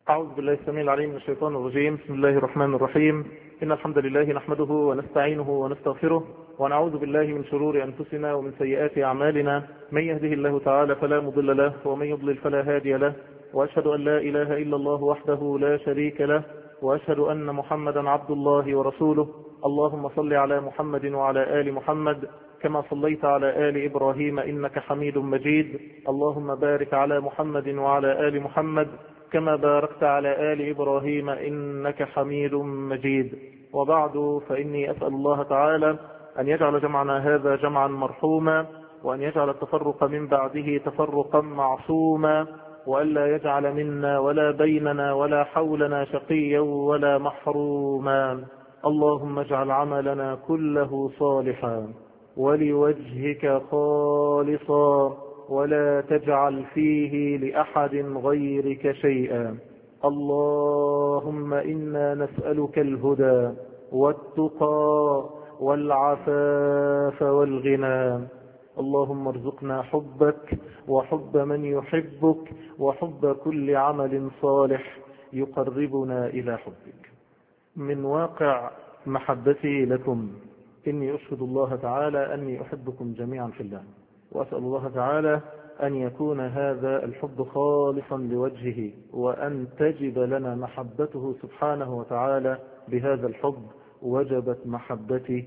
أعوذ بالله السميع العليم من الشيطان الرجيم. بسم الله الرحمن الرحيم. إن الحمد لله نحمده ونستعينه ونستغفره ونعوذ بالله من شرور أنفسنا ومن سيئات أعمالنا. من يهده الله تعالى فلا مضل له ومن يضلل فلا هادي له، وأشهد أن لا إله إلا الله وحده لا شريك له، وأشهد أن محمدا عبد الله ورسوله. اللهم صل على محمد وعلى آل محمد كما صليت على آل إبراهيم إنك حميد مجيد. اللهم بارك على محمد وعلى آل محمد كما باركت على آل إبراهيم إنك حميد مجيد. وبعد، فإني أسأل الله تعالى أن يجعل جمعنا هذا جمعا مرحوما، وأن يجعل التفرق من بعده تفرقا معصوما، وألا يجعل منا ولا بيننا ولا حولنا شقيا ولا محروما. اللهم اجعل عملنا كله صالحا ولوجهك خالصا، ولا تجعل فيه لأحد غيرك شيئا. اللهم إنا نسألك الهدى والتقى والعفاف والغنى. اللهم ارزقنا حبك وحب من يحبك وحب كل عمل صالح يقربنا إلى حبك. من واقع محبتي لكم إني أشهد الله تعالى أني أحبكم جميعا في الله، وأسأل الله تعالى أن يكون هذا الحب خالصا لوجهه، وأن تجب لنا محبته سبحانه وتعالى. بهذا الحب وجبت محبتي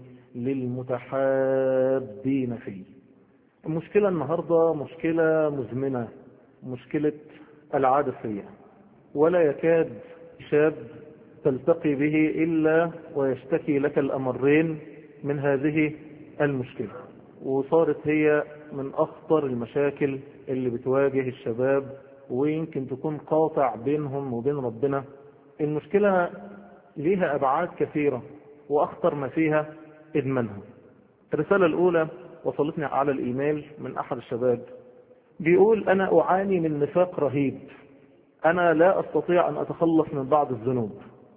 للمتحابين فيه. المشكلة النهاردة مشكلة مزمنة، مشكلة العادة السيئة، ولا يكاد شاب تلتقي به إلا ويشتكي لك الأمرين من هذه المشكلة، وصارت هي من أخطر المشاكل اللي بتواجه الشباب، ويمكن تكون قاطع بينهم وبين ربنا. المشكلة ليها أبعاد كثيرة، وأخطر ما فيها إدمانها. الرسالة الأولى وصلتني على الإيميل من أحد الشباب، بيقول: أنا أعاني من نفاق رهيب، أنا لا أستطيع أن أتخلص من بعض الذنوب،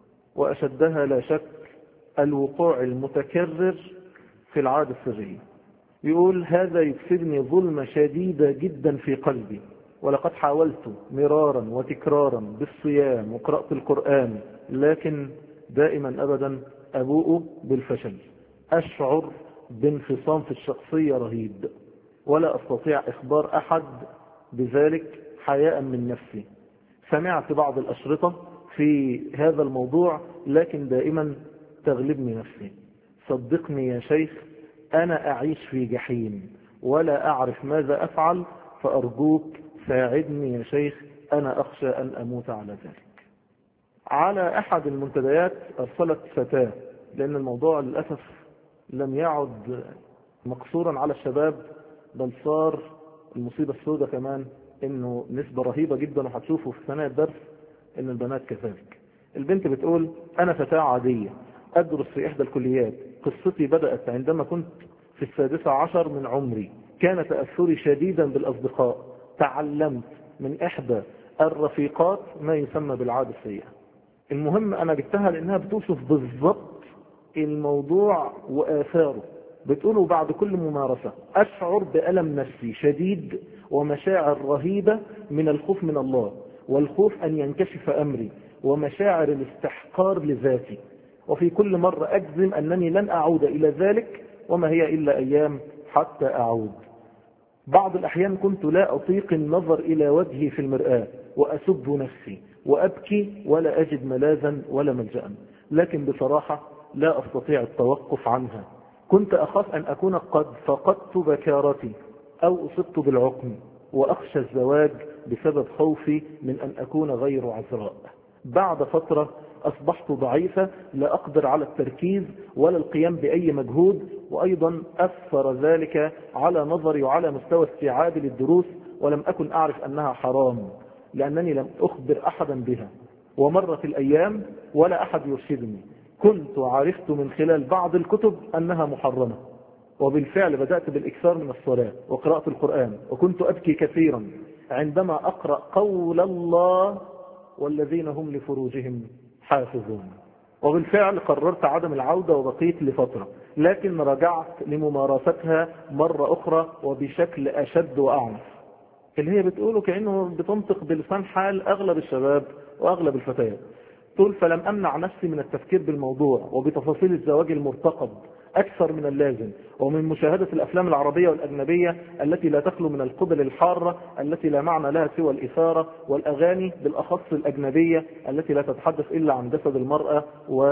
وأشدها لا شك الوقوع المتكرر في العادة السرية. يقول: هذا يكسبني ظلمة شديدة جدا في قلبي، ولقد حاولت مرارا وتكرارا بالصيام وقراءة القرآن، لكن دائما أبدا أبوء بالفشل. أشعر بانفصام في الشخصية رهيب، ولا أستطيع إخبار أحد بذلك حياء من نفسي. سمعت بعض الأشرطة في هذا الموضوع، لكن دائما تغلبني نفسي. صدقني يا شيخ، أنا أعيش في جحيم ولا أعرف ماذا أفعل، فأرجوك ساعدني يا شيخ، أنا أخشى أن أموت على ذلك. على أحد المنتديات أرسلت فتاة، لأن الموضوع للأسف لم يعد مقصورا على الشباب، بل صار المصيبة السوداء كمان إنه نسبة رهيبة جدا، وهتشوفوا في ثناء الدرس إن البنات كذلك. البنت بتقول: أنا فتاة عادية أدرس في إحدى الكليات. قصتي بدأت عندما كنت في 16 من عمري. كان تأثري شديدا بالأصدقاء. تعلمت من إحدى الرفيقات ما يسمى بالعادة السيئة. المهم أنا جبتها لأنها بتوصف بالضبط الموضوع وآثاره. بتقوله: بعد كل ممارسة أشعر بألم نفسي شديد ومشاعر رهيبة من الخوف من الله، والخوف أن ينكشف أمري، ومشاعر الاستحقار لذاتي، وفي كل مرة أجزم أنني لن أعود إلى ذلك، وما هي إلا أيام حتى أعود. بعض الأحيان كنت لا أطيق النظر إلى وجهي في المرآة، وأسب نفسي وأبكي ولا أجد ملاذا ولا ملجأ، لكن بصراحة لا أستطيع التوقف عنها. كنت أخاف أن أكون قد فقدت بكارتي أو أصبت بالعقم، وأخشى الزواج بسبب خوفي من أن أكون غير عذراء. بعد فترة أصبحت ضعيفة، لا أقدر على التركيز ولا القيام بأي مجهود، وأيضا أثر ذلك على نظري وعلى مستوى استيعابي للدروس، ولم أكن أعرف أنها حرام لأنني لم أخبر أحدا بها. ومرت الأيام ولا أحد يرشدني. كنت عرفت من خلال بعض الكتب أنها محرمة، وبالفعل بدأت بالإكثار من الصلاة وقراءة القرآن، وكنت أبكي كثيرا عندما أقرأ قول الله: والذين هم لفروجهم حافظون. وبالفعل قررت عدم العودة وبقيت لفترة، لكن رجعت لممارستها مرة أخرى وبشكل أشد وأعنف. اللي هي بتقوله كأنه بتنطق بلسان حال أغلب الشباب وأغلب الفتيات. تقول فلم أمنع نفسي من التفكير بالموضوع وبتفاصيل الزواج المرتقب أكثر من اللازم، ومن مشاهدة الأفلام العربية والأجنبية التي لا تخلو من القبل الحارة التي لا معنى لها سوى الإثارة، والأغاني بالأخص الأجنبية التي لا تتحدث إلا عن جسد المرأة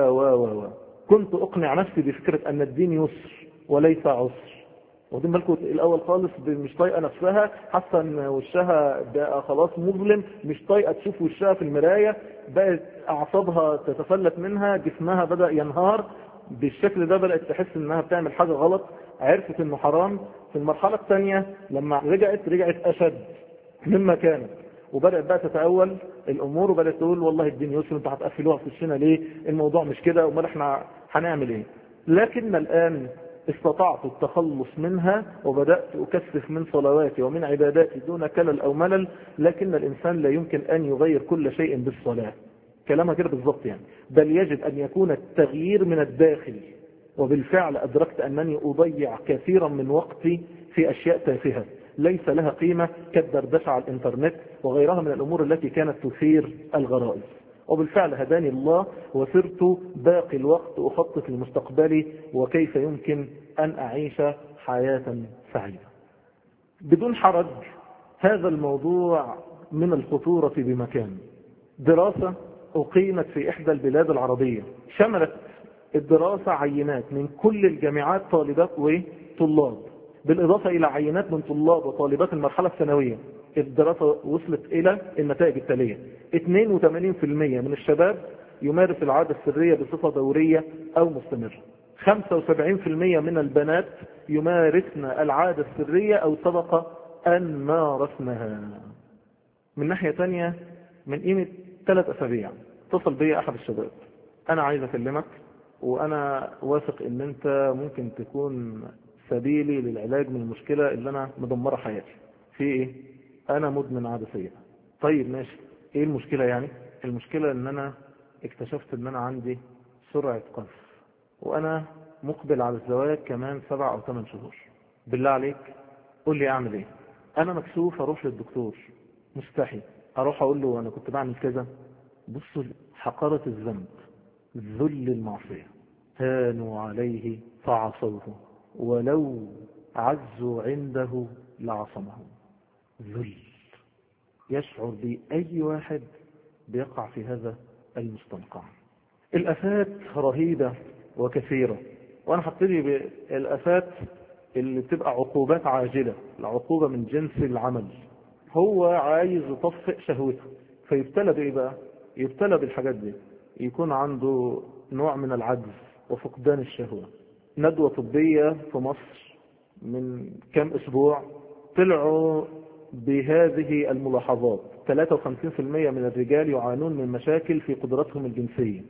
كنت أقنع نفسي بفكرة أن الدين يسر وليس عسر. واخدين بالكم الأول خالص مش طايقة نفسها، حاسة ان وشها بقى خلاص مظلم، مش طايقة تشوف وشها في المراية، بقت أعصابها تتفلت منها، جسمها بدأ ينهار بالشكل ده، بدأت تحس انها بتعمل حاجة غلط، عرفت انه حرام. في المرحلة الثانية لما رجعت أشد مما كانت، وبدأت بقى تتأول الأمور، وبدأت تقول والله الدين يسر، انتوا هتقفلوها في وشنا ليه؟ الموضوع مش كده، امال احنا هنعمل ايه؟ لكن الآن استطعت التخلص منها، وبدأت أكثف من صلواتي ومن عباداتي دون كلل أو ملل. لكن الإنسان لا يمكن أن يغير كل شيء بالصلاة، كلامها كده بالضبط يعني، بل يجب أن يكون التغيير من الداخل. وبالفعل أدركت أنني أضيع كثيرا من وقتي في أشياء تافهة ليس لها قيمة، كالدردشة على الإنترنت وغيرها من الأمور التي كانت تثير الغرائز. وبالفعل هداني الله، وصرت باقي الوقت أخطط لمستقبلي وكيف يمكن أن أعيش حياة سعيدة بدون حرج. هذا الموضوع من الخطورة بمكان. دراسة أقيمت في إحدى البلاد العربية، شملت الدراسة عينات من كل الجامعات، طالبات وطلاب، بالإضافة إلى عينات من طلاب وطالبات المرحلة الثانوية. الدراسة وصلت إلى النتائج التالية: 82% من الشباب يمارس العادة السرية بصفة دورية أو مستمرة، 75% من البنات يمارسن العادة السرية أو سبق أن مارسنها. من ناحية تانية، من قيمة 3 أسابيع اتصل بي أحد الشباب: أنا عايز أكلمك، وأنا واثق إن أنت ممكن تكون سبيلي للعلاج من المشكلة اللي أنا مدمرة حياتي. في إيه؟ أنا مدمن عادة سيئة. طيب ماشي، إيه المشكلة يعني؟ المشكلة إن أنا اكتشفت إن أنا عندي سرعة قذف، وأنا مقبل على الزواج كمان 7 أو 8 شهور. بالله عليك قول لي أعمل إيه؟ أنا مكسوف أروح للدكتور، مستحي أروح أقول له أنا كنت بعمل كذا. بصوا حقارة الذنب، ذل المعصية، هانوا عليه فعصوه ولو عزوا عنده لعصمهم. ذل يشعر بأي واحد بيقع في هذا المستنقع. الآفات رهيبة وكثيرة، وأنا هبتدي بالآفات اللي بتبقى عقوبات عاجلة، العقوبة من جنس العمل. هو عايز يطفئ شهوته، فيبتلى بإيه بقى؟ يبتلى بالحاجات دي، يكون عنده نوع من العجز وفقدان الشهوة. ندوة طبية في مصر من كام أسبوع طلعوا بهذه الملاحظات: 53% من الرجال يعانون من مشاكل في قدرتهم الجنسية،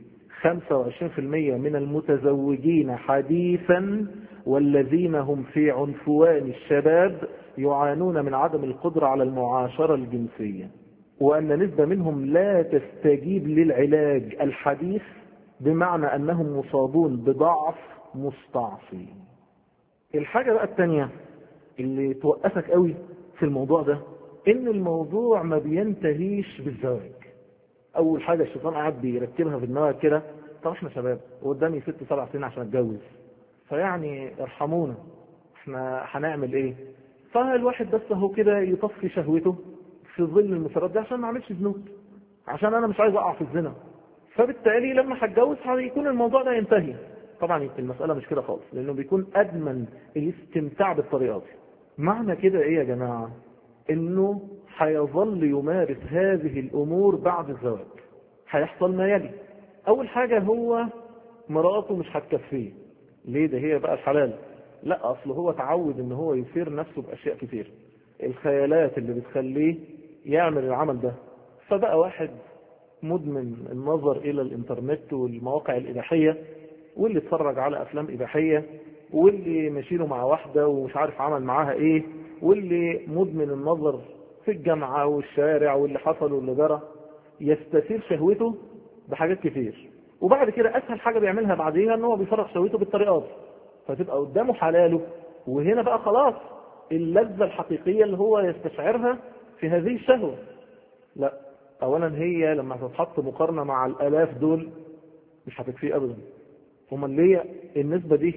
25% من المتزوجين حديثا والذين هم في عنفوان الشباب يعانون من عدم القدرة على المعاشرة الجنسية، وأن نسبة منهم لا تستجيب للعلاج الحديث، بمعنى أنهم مصابون بضعف مستعصي. الحاجة بقى الثانية اللي توقفك قوي في الموضوع ده، إن الموضوع ما بينتهيش بالزواج. أول حاجة الشيطان قاعد بيركبها في دماغك كده: طب احنا شباب وقدامي 6-7 سنين عشان اتجوز، فيعني ارحمونا، احنا هنعمل ايه؟ فالواحد بس هو كده يطفي شهوته في ظل المسارات دي عشان ما اعملش ذنوب، عشان انا مش عايز اقع في الزنا، فبالتالي لما هتجوز هيكون الموضوع ده ينتهي. طبعا المسألة مش كده خالص، لانه بيكون ادمن الاستمتاع بالطريقة دي. معنى كده ايه يا جماعة؟ انه هيظل يمارس هذه الامور بعد الزواج. هيحصل ما يلي: اول حاجة، هو مراته مش هتكفيه. ليه؟ ده هي بقى الحلال. لا، اصله هو تعود ان هو يثير نفسه باشياء كتير، الخيالات اللي بتخليه يعمل العمل ده. فبقى واحد مدمن النظر الى الانترنت والمواقع الاباحية، واللي اتفرج على افلام اباحية، واللي مشيله مع واحدة ومش عارف عمل معاها ايه، واللي مدمن النظر في الجامعة والشارع واللي حصل واللي جرى، يستثير شهوته بحاجات كتير. وبعد كده اسهل حاجة بيعملها بعديها ان هو بيفرغ شهوته بالطريقات، فتبقى قدامه حلاله، وهنا بقى خلاص اللذة الحقيقية اللي هو يستشعرها في هذه الشهوة. لا، اولا هي لما هتتحط مقارنة مع الالاف دول مش هتكفيه ابدا. هما اللي هي النسبة دي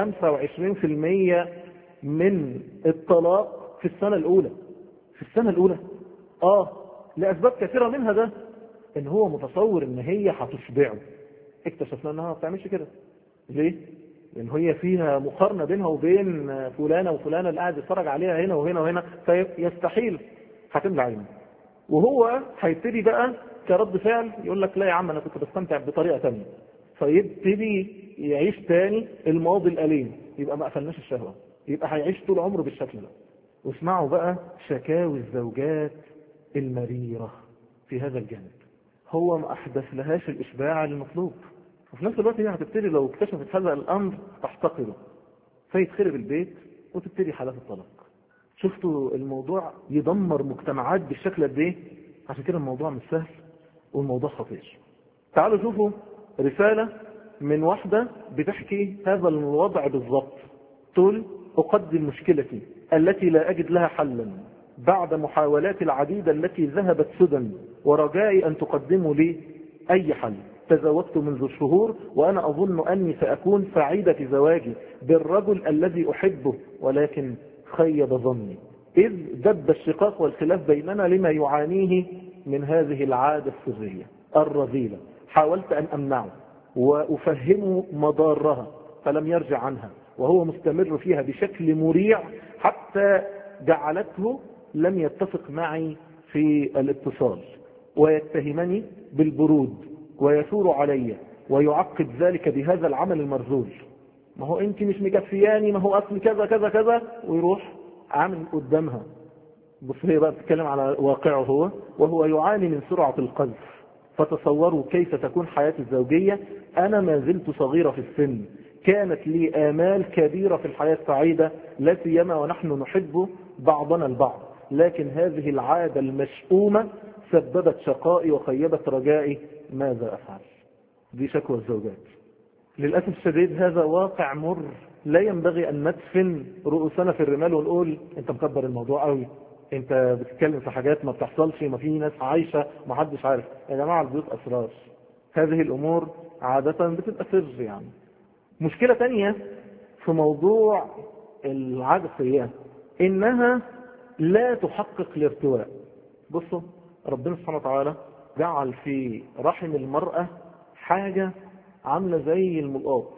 25% من الطلاق في السنة الاولى. في السنة الاولى لاسباب كثيرة منها ده ان هو متصور ان هي هتشبعه. اكتشفنا انها ما بتعملش كده. ليه؟ لان هي فيها مقارنة بينها وبين فلانة وفلانة اللي قاعد يتفرج عليها هنا وهنا وهنا، فيستحيل هتملى عينه. وهو هيبتدي بقى كرد فعل يقول لك لا يا عم انا كنت بستمتع بطريقة تانية، فيبتدي يعيش تاني الماضي الأليم، يبقى ما قفلناش الشهوة، يبقى هيعيش طول عمره بالشكل ده. واسمعوا بقى شكاوي الزوجات المريرة في هذا الجانب. هو ما أحدث لهاش الإشباع المطلوب، وفي نفس الوقت هي هتبتدي لو اكتشفت هذا الأمر تحتقره، فيتخرب البيت وتبتدي حالات الطلاق. شفتوا الموضوع يدمر مجتمعات بالشكل قد ايه؟ عشان كده الموضوع مش سهل والموضوع خطير. تعالوا شوفوا رسالة من واحدة بتحكي هذا الوضع بالضبط. تقول: أقدم مشكلتي التي لا أجد لها حلا بعد محاولات العديدة التي ذهبت سدى، ورجائي أن تقدموا لي أي حل. تزوجت منذ شهور وأنا أظن أني سأكون سعيدة في زواجي بالرجل الذي أحبه، ولكن خيب ظني إذ دب الشقاق والخلاف بيننا لما يعانيه من هذه العادة السرية الرذيلة. حاولت أن أمنعه وأفهمه مضارها فلم يرجع عنها، وهو مستمر فيها بشكل مريع حتى جعلته لم يتفق معي في الاتصال، ويتهمني بالبرود ويثور علي ويعقد ذلك بهذا العمل المرذول. ما هو انت مش مكفياني، ما هو اصل كذا كذا كذا، ويروح عامل قدامها. بص هي بقى بتتكلم على واقعه هو، وهو يعاني من سرعة القذف. فتصوروا كيف تكون حياتي الزوجية. أنا ما زلت صغيرة في السن، كانت لي آمال كبيرة في الحياة السعيدة، لا سيما ونحن نحب بعضنا البعض، لكن هذه العادة المشؤومة سببت شقائي وخيبت رجائي. ماذا أفعل؟ دي شكوى الزوجات. للأسف الشديد هذا واقع مر، لا ينبغي أن ندفن رؤوسنا في الرمال ونقول أنت مكبر الموضوع قوي، أنت بتتكلم في حاجات ما بتحصلش، ما في ناس عايشة ما حدش عارف. يا جماعة البيوت أسرار، هذه الأمور عادة بتبقى سر. يعني مشكلة تانية في موضوع العادة السيئة إنها لا تحقق الارتواء. بصوا ربنا سبحانه وتعالى جعل في رحم المرأة حاجة عاملة زي الملقاط،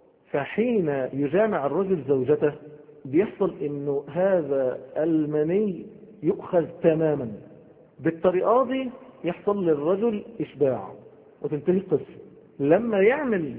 فحين يجامع الرجل زوجته بيحصل انه هذا المني يؤخذ تماما بالطريقة دي، يحصل للرجل اشباع وتنتهي القصة. لما يعمل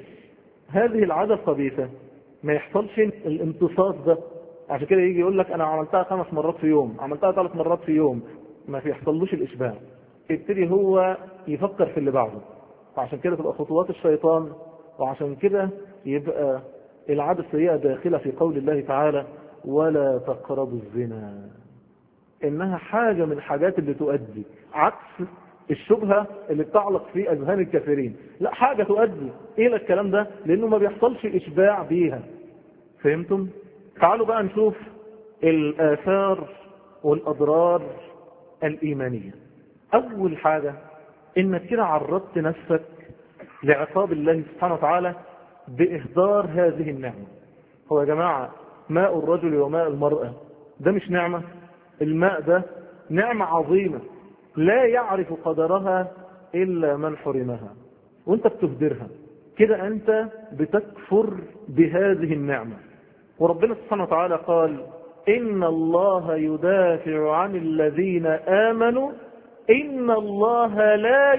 هذه العادة الخبيثة ما يحصلش الامتصاص ده، عشان كده يجي يقول لك انا عملتها 5 مرات في يوم، عملتها 3 مرات في يوم، ما يحصلوش الاشباع، يبتدي هو يفكر في اللي بعده. وعشان كده تبقى خطوات الشيطان، وعشان كده يبقى العادة السيئة داخلة في قول الله تعالى: ولا تقربوا الزنا. انها حاجة من الحاجات اللي تؤدي عكس الشبهة اللي بتعلق في اذهان الكافرين، لا حاجة تؤدي الى الكلام ده لانه ما بيحصلش اشباع بيها. فهمتم؟ تعالوا بقى نشوف الاثار والاضرار الايمانية. اول حاجة انك كده عرضت نفسك لعقاب الله سبحانه وتعالى باهدار هذه النعمة. هو يا جماعة ماء الرجل وماء المرأة ده مش نعمة؟ الماء ده نعمة عظيمة لا يعرف قدرها إلا من حرمها، وانت بتهدرها كده، انت بتكفر بهذه النعمة. وربنا سبحانه وتعالى قال: إن الله يدافع عن الذين آمنوا إن الله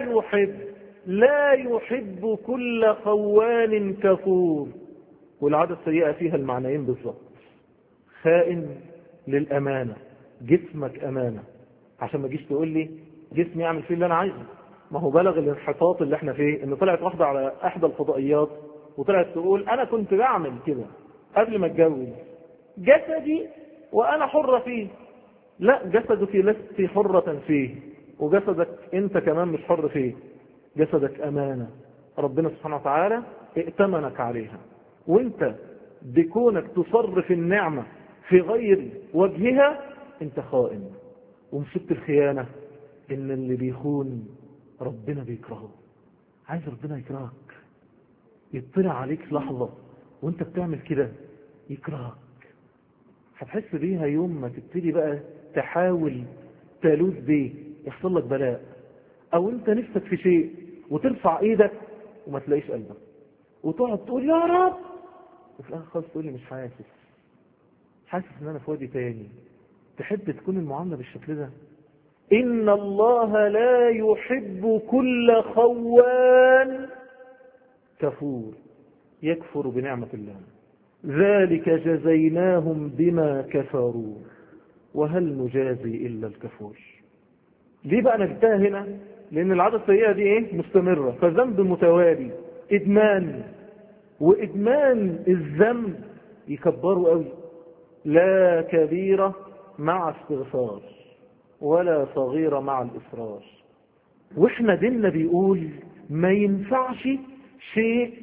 لا يحب كل خوان كفور. والعادة السيئة فيها المعنيين بالظبط. خائن للأمانة، جسمك أمانة، عشان ما جيش تقول لي جسمي يعمل فيه اللي أنا عايزه. ما هو بلغ الانحطاط اللي احنا فيه ان طلعت واحدة على احدى الفضائيات وطلعت تقول انا كنت بعمل كده قبل ما اتجوز، جسدي وانا حرة فيه. لا، جسدك لست حرة فيه، وجسدك انت كمان مش حر فيه. جسدك امانة ربنا سبحانه وتعالى ائتمنك عليها، وانت بكونك تصرف النعمة في غير وجهها انت خائن. ومسكت الخيانة ان اللي بيخون ربنا بيكرهه. عايز ربنا يكرهك، يطلع عليك لحظة وانت بتعمل كده يكرهك، هتحس بيها يوم ما تبتدي بقى تحاول تلوذ بيه، يحصل لك بلاء، او انت نفسك في شيء وترفع ايدك وما تلاقيش قلبك، وتقعد تقول يا رب، وفي الاخر خالص تقول لي مش حاسس ان انا في وادي تاني. تحب تكون المعاملة بالشكل ده؟ ان الله لا يحب كل خوان كفور يكفر بنعمة الله، ذلك جزيناهم بما كفروا وهل نجازي إلا الكفور. ليه بقى نجتها هنا؟ لأن العادة السيئة دي ايه؟ مستمرة، فذنب متوالي، إدمان، وإدمان الذنب يكبروا قوي. لا كبيرة مع استغفار ولا صغيرة مع الإصرار. وإحنا ديننا بيقول ما ينفعش شيء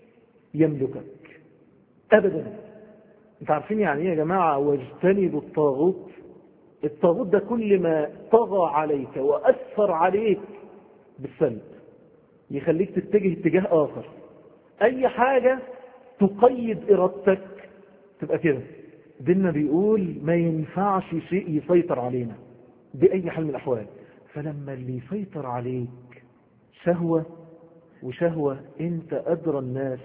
يملكك أبدا. انت عارفين يعني ايه يا جماعة واجتنبوا الطاغوت؟ الطاغوت ده كل ما طغى عليك وأثر عليك بالسلب، يخليك تتجه اتجاه آخر، أي حاجة تقيد إرادتك تبقى كده. ديننا بيقول ما ينفعش شيء يسيطر علينا بأي حال من الأحوال. فلما اللي يسيطر عليك شهوة، وشهوة انت أدرى الناس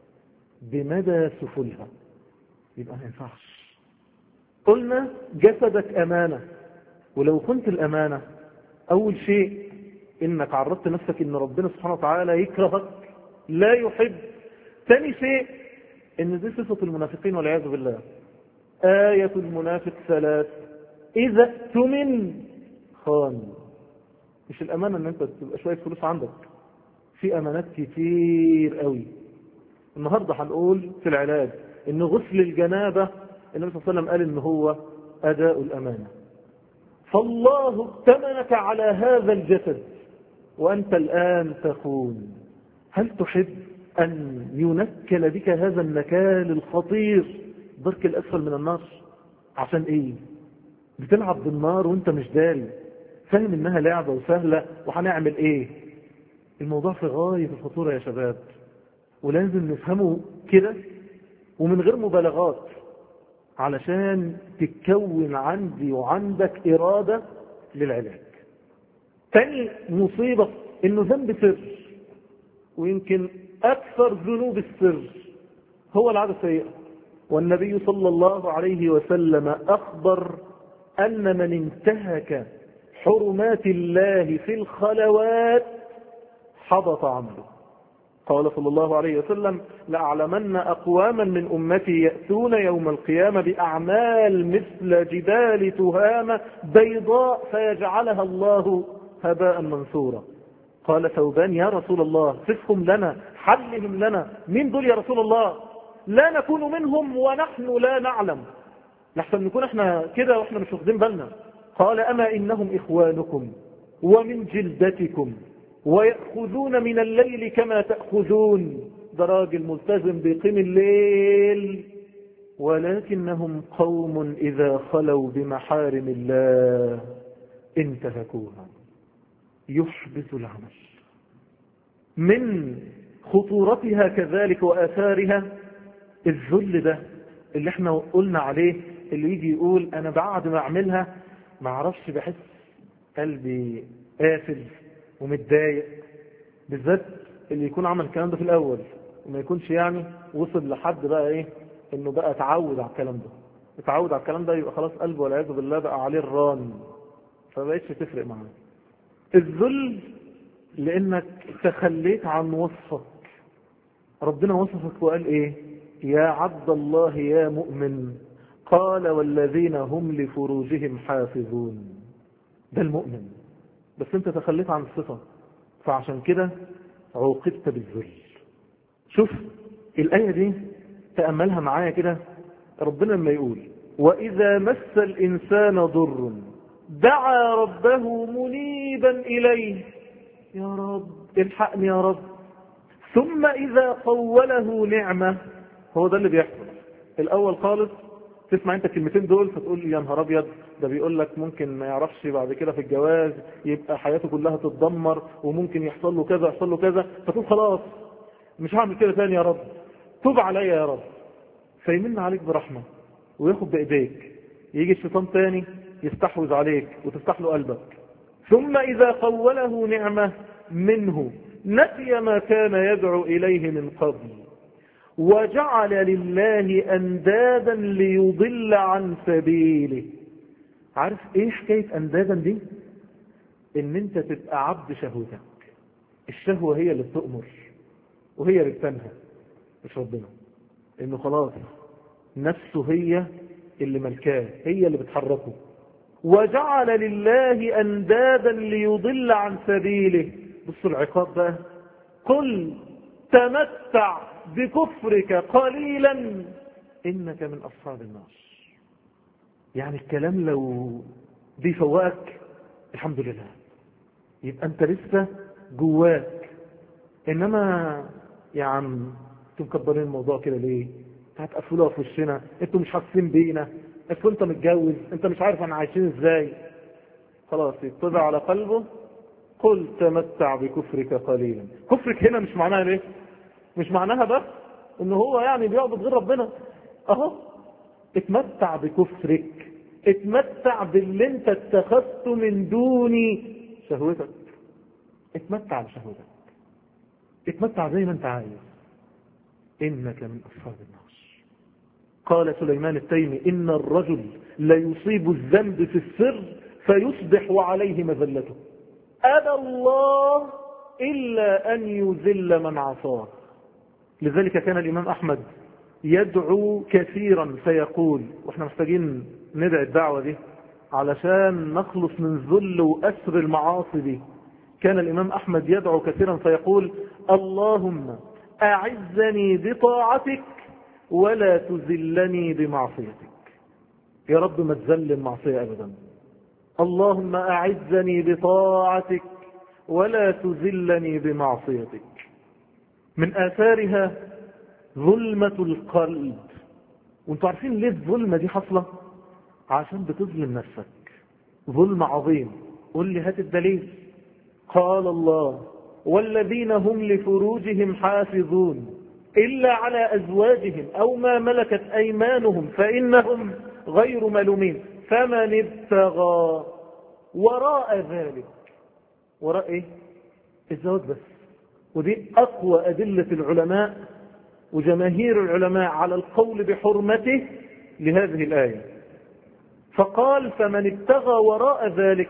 بمدى سفلها، يبقى ما ينفعش. قلنا جسدك أمانة، ولو كنت الأمانة أول شيء إنك عرضت نفسك إن ربنا سبحانه وتعالى يكرهك لا يحب. ثاني شيء إن دي صفة المنافقين والعياذ بالله. آية المنافق 3: إذا اؤتمن خان. مش الأمانة إن أنت تبقى شوية فلوس عندك، في أمانات كتير قوي. النهاردة هنقول في العلاج إن غسل الجنابة النبي صلى الله عليه وسلم قال إن هو أداء الأمانة. فالله ائتمنك على هذا الجسد وأنت الآن تخون. هل تحب أن ينكل بك هذا النكال الخطير درك الأسفل من النار؟ عشان إيه؟ بتلعب بالنار وانت مش داري، فاهم إنها لعبة وسهلة وهنعمل إيه؟ الموضوع في غاية الخطورة يا شباب، ولازم نفهمه كده ومن غير مبالغات، علشان تتكون عندي وعندك إرادة للعلاج. تاني مصيبة إنه ذنب سر، ويمكن أكثر ذنوب السر هو العادة السيئة. والنبي صلى الله عليه وسلم أخبر أن من انتهك حرمات الله في الخلوات حبط عمله. قال صلى الله عليه وسلم: لأعلمن أقواما من أمتي يأتون يوم القيامة بأعمال مثل جبال تهامة بيضاء فيجعلها الله هباء منثورا. قال ثوبان: يا رسول الله صفهم لنا، حلهم لنا. من دول يا رسول الله؟ لا نكون منهم ونحن لا نعلم، نحن نكون احنا كده واحنا مش واخدين بالنا. قال: أما إنهم إخوانكم ومن جلدتكم ويأخذون من الليل كما تأخذون. ده راجل ملتزم بيقيم الليل، ولكنهم قوم إذا خلوا بمحارم الله انتهكوها. يحبط العمل. من خطورتها كذلك وآثارها الذل ده اللي احنا قلنا عليه، اللي يجي يقول أنا بعد ما أعملها ما اعرفش بحس قلبي قافل ومتضايق. بالذات اللي يكون عمل الكلام ده في الأول وما يكونش يعني وصل لحد بقى ايه انه بقى اتعود على الكلام ده. اتعود على الكلام ده يبقى خلاص قلبه والعياذ بالله بقى عليه الران، فبقيتش تفرق معاه. الذل لانك تخليت عن وصفك. ربنا وصفك وقال ايه؟ يا عبد الله يا مؤمن، قال والذين هم لفروجهم حافظون. ده المؤمن، بس انت تخليت عن الصفة، فعشان كده عوقبت بالذل. شوف الآية دي تأملها معايا كده. ربنا لما يقول وإذا مس الإنسان ضر دعا ربه منيبا إليه، يا رب الحقني يا رب، ثم إذا قوله نعمة. هو ده اللي بيحصل. الأول خالص تسمع انت الكلمتين دول فتقول يا نهار ابيض، ده بيقول لك ممكن ما يعرفش بعد كده في الجواز، يبقى حياته كلها تتدمر، وممكن يحصل له كذا يحصل له كذا، فتقول خلاص مش هعمل كده تاني يا رب، توب عليا يا رب. فيمن عليك برحمة وياخد بإيديك. يجي الشيطان تاني يستحوذ عليك وتفتح له قلبك. ثم إذا خوله نعمة منه نسي ما كان يدعو إليه من قبل وجعل لله أندادا ليضل عن سبيله. عارف ايه حكاية أندادا دي؟ ان انت تبقى عبد شهوتك. الشهوة هي اللي بتؤمر وهي اللي بتنهى، مش ربنا. انه خلاص نفسه هي اللي ملكاه، هي اللي بتحركه. وجعل لله أندادا ليضل عن سبيله. بصوا العقاب بقى، قل تمتع بكفرك قليلا إنك من أصحاب النار. يعني الكلام لو بيفوقك الحمد لله، يبقى أنت لسه جواك. إنما يا عم انتوا مكبرين الموضوع كده ليه؟ هتقفلوها في وشنا، انتوا مش حاسين بينا، انت متجوز، انت مش عارف احنا عايشين ازاي. خلاص يطبع على قلبه قل تمتع بكفرك قليلا. كفرك هنا مش معناها ليه؟ مش معناها بس ان هو يعني بيعبد غير ربنا. اهو اتمتع بكفرك، اتمتع باللي انت اتخذته من دون شهوتك. اتمتع بشهوتك، اتمتع زي ما انت عايز، انك من اصحاب النار. قال سليمان التيمي إن الرجل ليصيب الذنب في السر فيصبح وعليه مذلته، أبى الله إلا أن يذل من عصاه. لذلك كان الإمام أحمد يدعو كثيرا فيقول، وإحنا محتاجين ندعي الدعوة دي علشان نخلص من ذل وأسر المعاصي دي. كان الإمام أحمد يدعو كثيرا فيقول اللهم أعزني بطاعتك ولا تذلني بمعصيتك. يا رب ما تذل المعصية أبدا. اللهم أعزني بطاعتك ولا تذلني بمعصيتك. من آثارها ظلمة القلب. وانتوا عارفين ليه الظلمة دي حصلة؟ عشان بتظلم نفسك. ظلم عظيم. قل لي هات الدليل. قال الله والذين هم لفروجهم حافظون إلا على أزواجهم أو ما ملكت أيمانهم فإنهم غير ملومين فمن ابتغى وراء ذلك. وراء إيه؟ الزواج بس. ودي أقوى أدلة العلماء وجماهير العلماء على القول بحرمته لهذه الآية. فقال فمن ابتغى وراء ذلك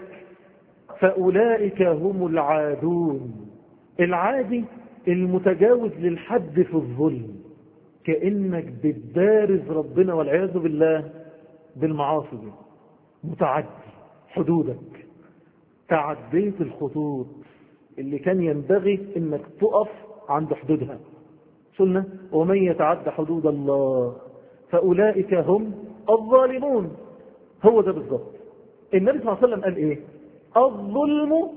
فأولئك هم العادون. العادي المتجاوز للحد في الظلم، كأنك بتبارز ربنا والعياذ بالله بالمعاصي دي، متعدي حدودك، تعديت الخطوط اللي كان ينبغي انك تقف عند حدودها. قلنا ومن يتعد حدود الله فأولئك هم الظالمون. هو ده بالضبط. النبي صلى الله عليه وسلم قال ايه؟ الظلم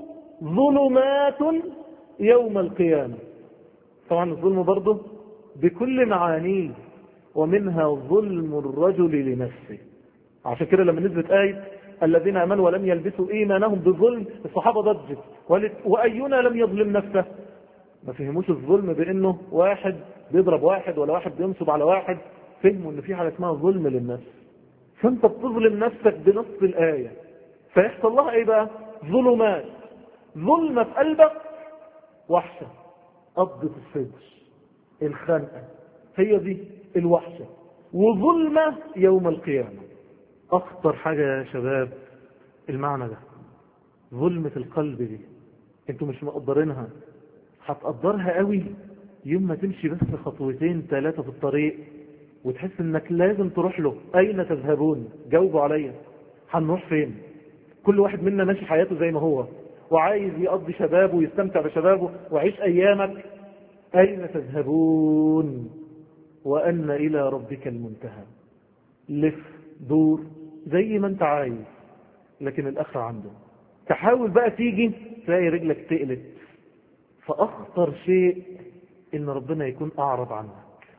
ظلمات يوم القيامة. طبعا الظلم برضه بكل معانيه، ومنها ظلم الرجل لنفسه. عشان كده لما نزلت آية الذين آمنوا ولم يلبسوا إيمانهم بظلم الصحابة ضجت، وأينا لم يظلم نفسه. ما فهموش الظلم بأنه واحد بيضرب واحد ولا واحد بينصب على واحد، فهموا أن في حاجة اسمها ظلم للنفس. فأنت بتظلم نفسك بنص الآية، فيحصل لها إيه بقى؟ ظلمات. ظلمة في قلبك، وحشة، قبضة الصدر، الخنقة، هي دي الوحشة. وظلمة يوم القيامة. أخطر حاجة يا شباب المعنى ده، ظلمة القلب دي. انتوا مش مقدرينها، هتقدرها قوي يوم ما تمشي بس خطوتين ثلاثة في الطريق وتحس انك لازم تروح له. اين تذهبون؟ جاوبوا عليا، هنروح فين؟ كل واحد منا ماشي حياته زي ما هو وعايز يقضي شبابه ويستمتع بشبابه ويعيش ايامك. اين تذهبون وان الى ربك المنتهى. لف دور زي ما انت عايز، لكن الاخر عنده. تحاول بقى تيجي تلاقي رجلك تقلت. فاخطر شيء ان ربنا يكون اعرض عنك،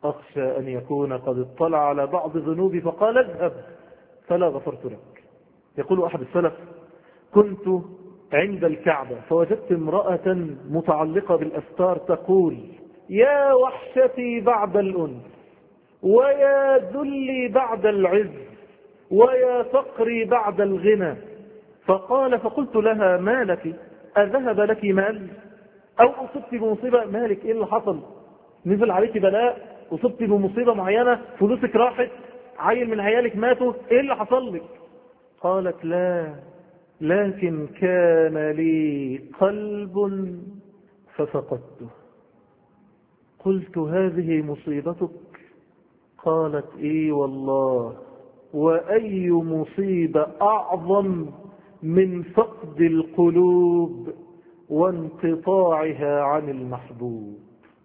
أخشى أن يكون قد اطلع على بعض ذنوبي فقال اذهب فلا غفرت لك. يقول أحد السلف كنت عند الكعبة فوجدت امرأة متعلقة بالأستار تقول يا وحشتي بعد الأنس ويا ذلي بعد العز ويا فقري بعد الغنى. فقلت لها ما لك؟ أذهب لك مال أو أصبت بمصيبة؟ مالك إيه اللي حصل؟ نزل عليك بلاء؟ أصبت بمصيبة معينة؟ فلوسك راحت؟ عيل من عيالك ماتوا؟ إيه اللي حصل لك؟ قالت لا، لكن كان لي قلب ففقدته. قلت هذه مصيبتك؟ قالت إيه والله، وأي مصيبة أعظم من فقد القلوب وانقطاعها عن المحبوب.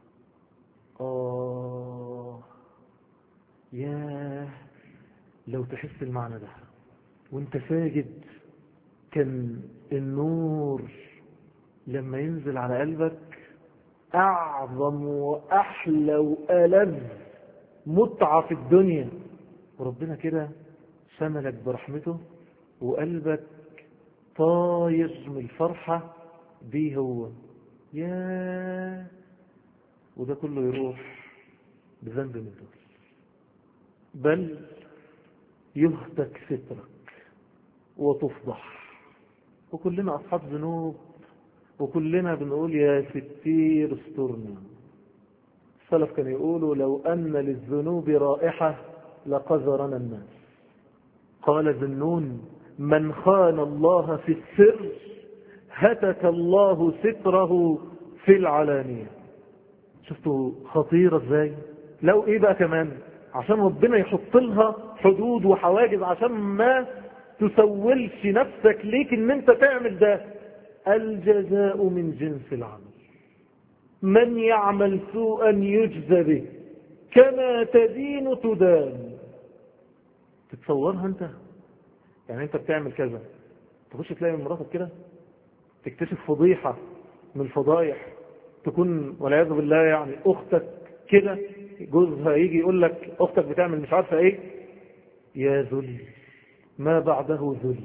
ياه لو تحس المعنى ده وانت ساجد، كان النور لما ينزل على قلبك أعظم وأحلى وألذ متعة في الدنيا. وربنا كده شملك برحمته وقلبك طاير من الفرحة بيه هو. ياه وده كله يروح بذنب من دول، بل يهتك سترك وتفضح. وكلنا أصحاب ذنوب وكلنا بنقول يا ستير استرنا. السلف كانوا يقولوا لو أن للذنوب رائحة لقذرنا الناس. قال ذنون من خان الله في السر هتك الله ستره في العلانية. شفتوا خطيرة ازاي؟ لو ايه بقى كمان عشان ربنا يحط لها حدود وحواجز عشان ما تسولش نفسك ليك ان انت تعمل ده. الجزاء من جنس العمل، من يعمل سوءا يجزى به كما تدين تدان. تتصورها انت؟ يعني انت بتعمل كذا تخش تلاقي من مراتك كده تكتشف فضيحة من الفضايح، تكون والعياذ بالله يعني اختك كده جوزها يجي يقول لك اختك بتعمل مش عارفة ايه. يا ذل ما بعده ذل.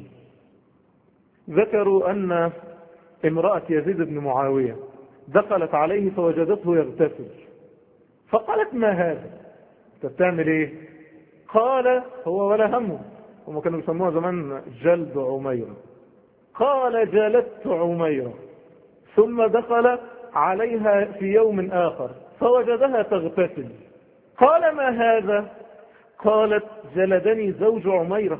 ذكروا ان امرأة يزيد بن معاوية دخلت عليه فوجدته يغتسل فقالت ما هذا؟ انت بتعمل ايه؟ قال هو ولا همه، هم كانوا يسموها زمان جلد عميرة. قال جلدت عميرة. ثم دخل عليها في يوم آخر فوجدها تغتسل. قال ما هذا؟ قالت جلدني زوج عميرة.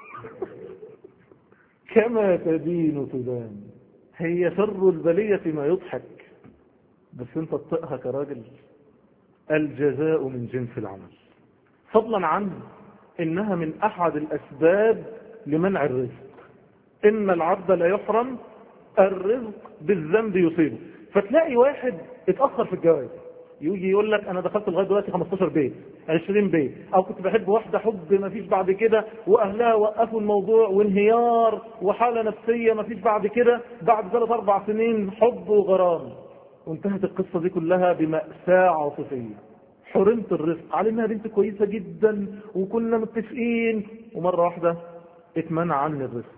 كما تدين تدان. هي شر البلية ما يضحك، بس انت تطقها كراجل. الجزاء من جنس العمل، فضلا عن انها من احد الاسباب لمنع الرزق. ان العبد لا يحرم الرزق بالذنب يصيبه. فتلاقي واحد اتأخر في الجواز يجي يقول لك انا دخلت لغايه دلوقتي 15 بيت 20 بيت، او كنت بحب واحده حب ما فيش بعد كده واهلها وقفوا الموضوع وانهيار وحاله نفسيه ما فيش بعد كده، بعد 3-4 سنين حب وغرام، وانتهت القصه دي كلها بمأساة عاطفيه. حرمت الرزق على انها بنت كويسه جدا وكنا متفقين، ومره واحده اتمنع عني الرزق.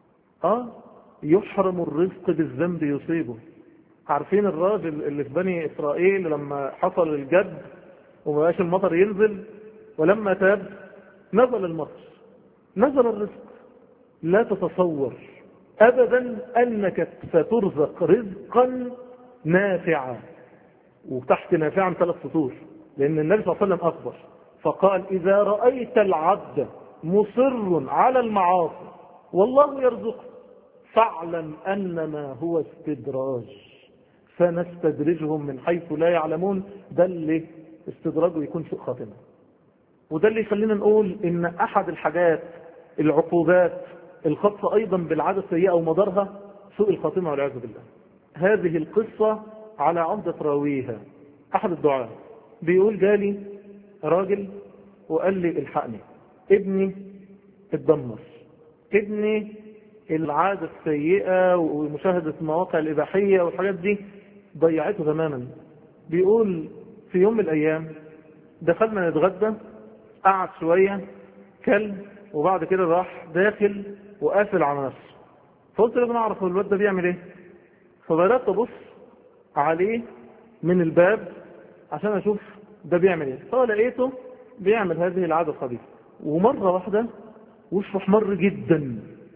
يحرم الرزق بالذنب يصيبه. عارفين الراجل اللي في بني إسرائيل لما حصل الجد ومبقاش المطر ينزل، ولما تاب نزل المطر نزل الرزق. لا تتصور أبدا أنك سترزق رزقا نافعا. وتحت نافعا 3 سطور، لأن النبي صلى الله عليه وسلم أخبر فقال إذا رأيت العبد مصر على المعاصي والله يرزقه فاعلم أنما هو استدراج فنستدرجهم من حيث لا يعلمون. ده اللي استدراجه يكون سوء خاتمة. وده اللي يخلينا نقول إن أحد الحاجات العقوبات الخاصة أيضا بالعادة السيئة ومدارها سوء الخاتمة والعياذ بالله. هذه القصة على عمدة راويها أحد الدعاء بيقول جالي راجل وقال لي الحقني ابني اتدمر، ابني العادة السيئة ومشاهدة المواقع الإباحية والحاجات دي ضيعته تماما. بيقول في يوم من الأيام دخلنا نتغدى، قعد شوية كل، وبعد كده راح داخل وقافل على نفسه. فقلت لازم اعرف الواد ده بيعمل ايه. فبدأت ابص عليه من الباب عشان اشوف ده بيعمل ايه. فلقيته بيعمل هذه العادة الخبيثة، ومرة واحدة وشه احمر جدا،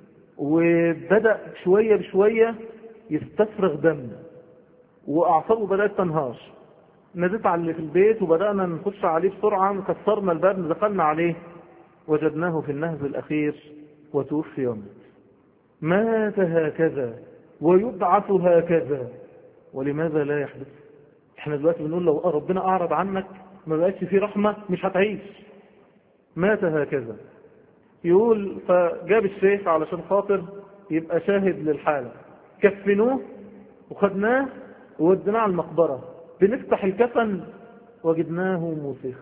وبدأ شوية بشوية يستفرغ دم، واعصابه بدأت تنهار. نزلت على اللي في البيت وبدأنا نخش عليه بسرعة، كسرنا الباب، دخلنا عليه وجدناه في النهز الأخير وتوفي يوم. مات هكذا ويبعث هكذا، ولماذا لا يحدث؟ احنا دلوقتي بنقول لو ربنا أعرض عنك ما بقاش فيه رحمة مش هتعيش. مات هكذا. يقول فجاب الشيخ علشان خاطر يبقى شاهد للحالة، كفنوه وخدناه وودناه على المقبرة، بنفتح الكفن وجدناه موسخ،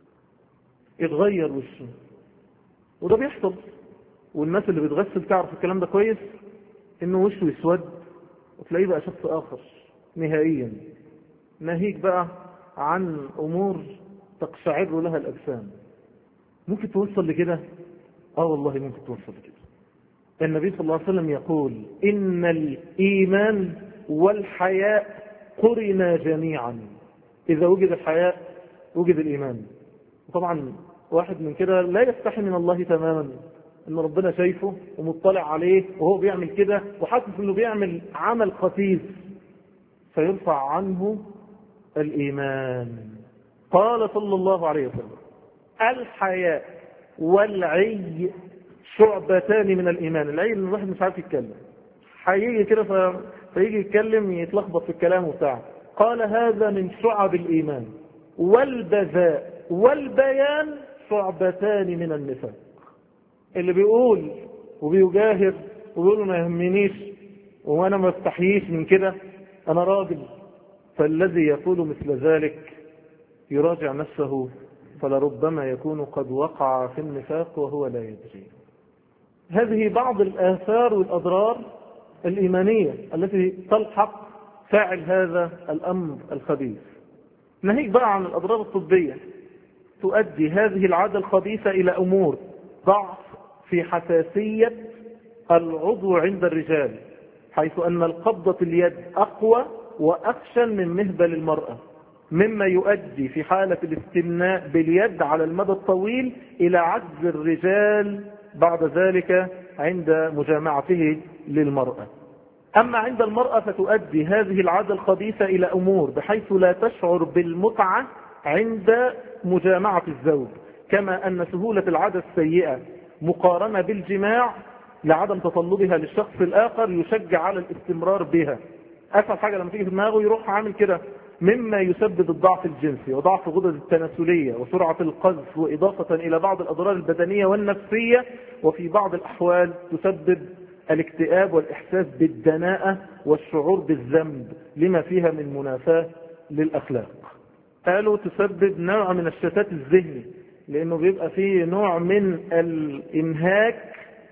اتغير وشه. وده بيحصل، والناس اللي بتغسل تعرف الكلام ده كويس، انه وشه يسود وتلاقيه بقى شخص اخر نهائيا. ناهيك بقى عن امور تقشعر لها الاجسام. ممكن توصل لكده؟ والله ممكن توصل لكده. النبي صلى الله عليه وسلم يقول ان الايمان والحياء قرنا جميعا. اذا وجد الحياء وجد الايمان. وطبعا واحد من كده لا يستحي من الله تماما، ان ربنا شايفه ومطلع عليه وهو بيعمل كده وحاسس انه بيعمل عمل خفيف، فيرفع عنه الايمان. قال صلى الله عليه وسلم الحياء والعي شعبتان من الايمان. العي ان الواحد مش عارف يتكلم، هيجي كده فيجي يتكلم يتلخبط في الكلام وبتاع. قال هذا من شعب الايمان. والبذاء والبيان شعبتان من النفاق. اللي بيقول وبيجاهر وبيقول ما يهمنيش وانا ما استحييش من كده، انا راجل، فالذي يقول مثل ذلك يراجع نفسه، فلربما يكون قد وقع في النفاق وهو لا يدري. هذه بعض الآثار والأضرار الإيمانية التي تلحق فاعل هذا الأمر الخبيث. ناهيك بقى عن الأضرار الطبية. تؤدي هذه العادة الخبيثة إلى أمور: ضعف في حساسية العضو عند الرجال، حيث أن القبضة اليد أقوى وأخشن من مهبل المرأة، مما يؤدي في حالة الاستمناء باليد على المدى الطويل إلى عجز الرجال بعد ذلك عند مجامعته للمرأة. أما عند المرأة فتؤدي هذه العادة الخبيثة إلى أمور بحيث لا تشعر بالمتعة عند مجامعة الزوج، كما أن سهولة العادة السيئة مقارنة بالجماع لعدم تطلبها للشخص الآخر يشجع على الاستمرار بها. أسهل حاجة لما تيجي في دماغه يروح عامل كده، مما يسبب الضعف الجنسي وضعف الغدد التناسلية وسرعة القذف، وإضافة إلى بعض الأضرار البدنية والنفسية، وفي بعض الأحوال تسبب الاكتئاب والإحساس بالدناءة والشعور بالذنب لما فيها من منافاة للأخلاق. قالوا تسبب نوع من الشتات الذهني، لأنه بيبقى فيه نوع من الإنهاك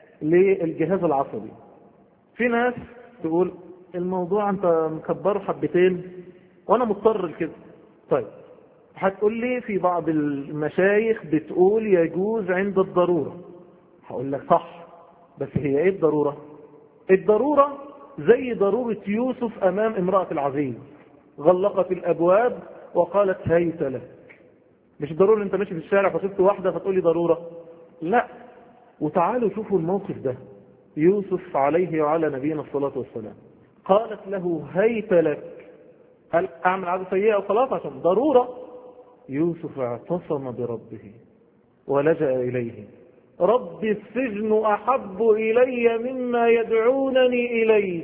للجهاز العصبي. في ناس تقول الموضوع أنت مكبره حبتين وأنا مضطر لكده. طيب هتقول لي في بعض المشايخ بتقول يجوز عند الضرورة. هقول لك صح، بس هي ايه الضرورة؟ الضرورة زي ضرورة يوسف أمام امرأة العزيز، غلقت الأبواب وقالت هيت لك. مش ضروري انت ماشي في الشارع فشفت واحدة فتقول لي ضرورة، لا. وتعالوا شوفوا الموقف ده. يوسف عليه وعلى نبينا الصلاة والسلام قالت له هيت لك، هل اعمل عادة سيئة وخلاص عشان ضرورة؟ يوسف اعتصم بربه ولجأ إليه. رب السجن أحب إلي مما يدعونني إليه،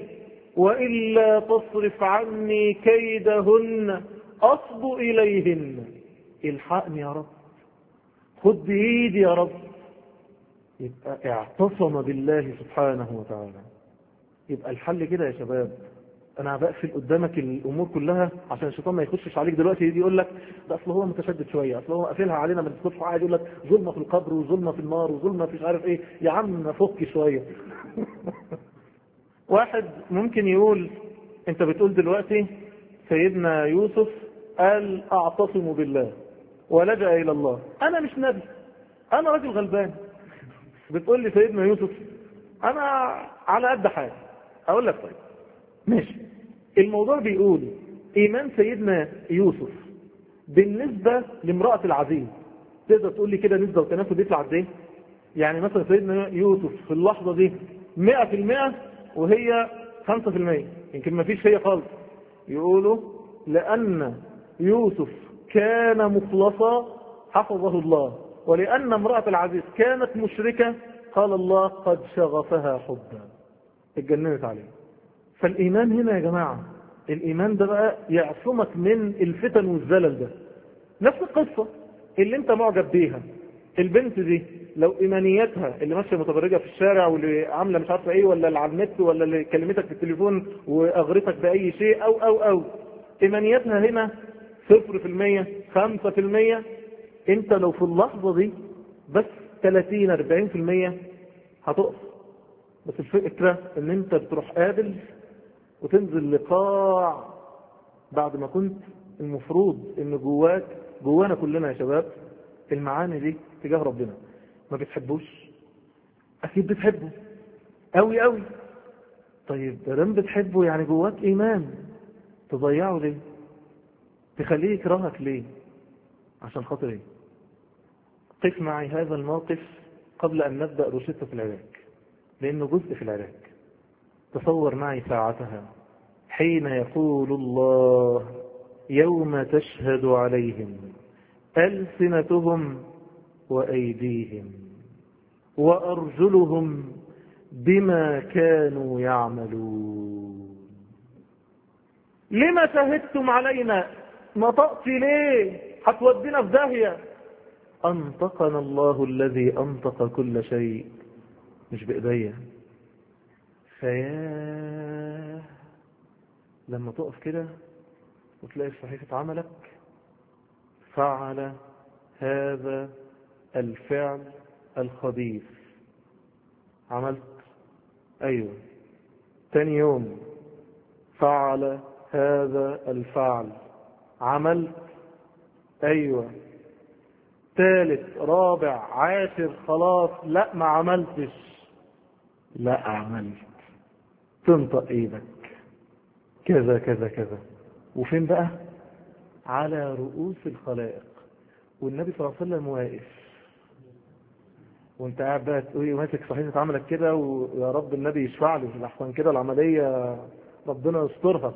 وإلا تصرف عني كيدهن أصب إليهن. الحقني يا رب، خد بإيدي يا رب. يبقى اعتصم بالله سبحانه وتعالى. يبقى الحل كده يا شباب. انا بقفل قدامك الامور كلها عشان الشيطان ما يخشش عليك دلوقتي يجي يقول لك ده اصل هو متشدد شويه، اصل هو قافلها علينا من الصبح قاعد يقول لك ظلمه في القبر وظلمه في النار وظلمه في مش عارف ايه. يا عم فك شويه. واحد ممكن يقول انت بتقول دلوقتي سيدنا يوسف قال اعتصم بالله، ولجأ إلى الله. أنا مش نبي، أنا راجل غلبان. بتقول لي سيدنا يوسف، أنا على قد حاجة. أقول لك طيب ماشي، الموضوع بيقول إيمان سيدنا يوسف بالنسبة لامرأة العزيز، تقدر تقول لي كده نسبة وتناسب يطلع قد ايه؟ يعني مثلا سيدنا يوسف في اللحظة دي 100% وهي 5%، يمكن ما فيش هي خالص. يقولوا لأن يوسف كان مخلصا حفظه الله، ولأن امرأة العزيز كانت مشركة قال الله قد شغفها حبا، اتجننت عليه. فالإيمان هنا يا جماعة، الإيمان ده بقى يعصمك من الفتن والزلل ده. نفس القصة اللي انت معجب بيها، البنت دي لو إيمانياتها اللي ماشية متبرجة في الشارع واللي عاملة مش عارفة ايه، ولا اللي على النت، ولا اللي كلمتك في التليفون وأغرتك بأي شيء أو إيمانياتها هنا 0%، 5%، انت لو في اللحظة دي بس 30-40% هتقف. بس الفكرة ان انت بتروح قابل وتنزل لقاع بعد ما كنت المفروض ان جوانا كلنا يا شباب المعاني دي تجاه ربنا. ما بتحبوش؟ اكيد بتحبه قوي قوي. طيب دام بتحبه يعني جواك ايمان، تضيعه ليه؟ تخليه يكرهك ليه؟ عشان خاطر ايه؟ قف معي هذا الموقف قبل ان نبدأ روشتة العلاج، لانه جزء في العلاج. تصور معي ساعتها حين يقول الله يوم تشهد عليهم ألسنتهم وأيديهم وأرجلهم بما كانوا يعملون. لما شهدتم علينا؟ نطقت ليه؟ هتودينا في داهية. أنطقنا الله الذي أنطق كل شيء، مش بإيديا. فيا لما تقف كده وتلاقي في صحيفة عملك فعل هذا الفعل الخبيث، عملت ايوه، تاني يوم فعل هذا الفعل، عملت ايوه، ثالث رابع عاشر خلاص لا ما عملتش، لا عملت، تنطق ايدك كذا كذا كذا. وفين بقى؟ على رؤوس الخلائق، والنبي صلى الله عليه وسلم واقف، وانت قاعد بقى تقول ماسك صحيفة عملك كده ويا رب النبي يشفع لي لحسن كده العملية ربنا يسترها.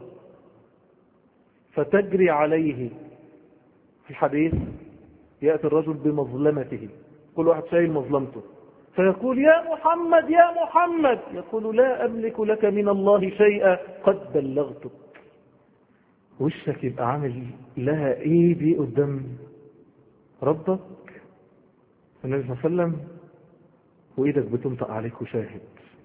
فتجري عليه في الحديث يأتي الرجل بمظلمته، كل واحد شايل مظلمته، فيقول يا محمد يا محمد، يقول لا أملك لك من الله شيئا قد بلغتك. وشك يبقى عامل لها ايه دي قدام ربك النبي صلى الله عليه وسلم، وايدك بتنطق عليك وشاهد.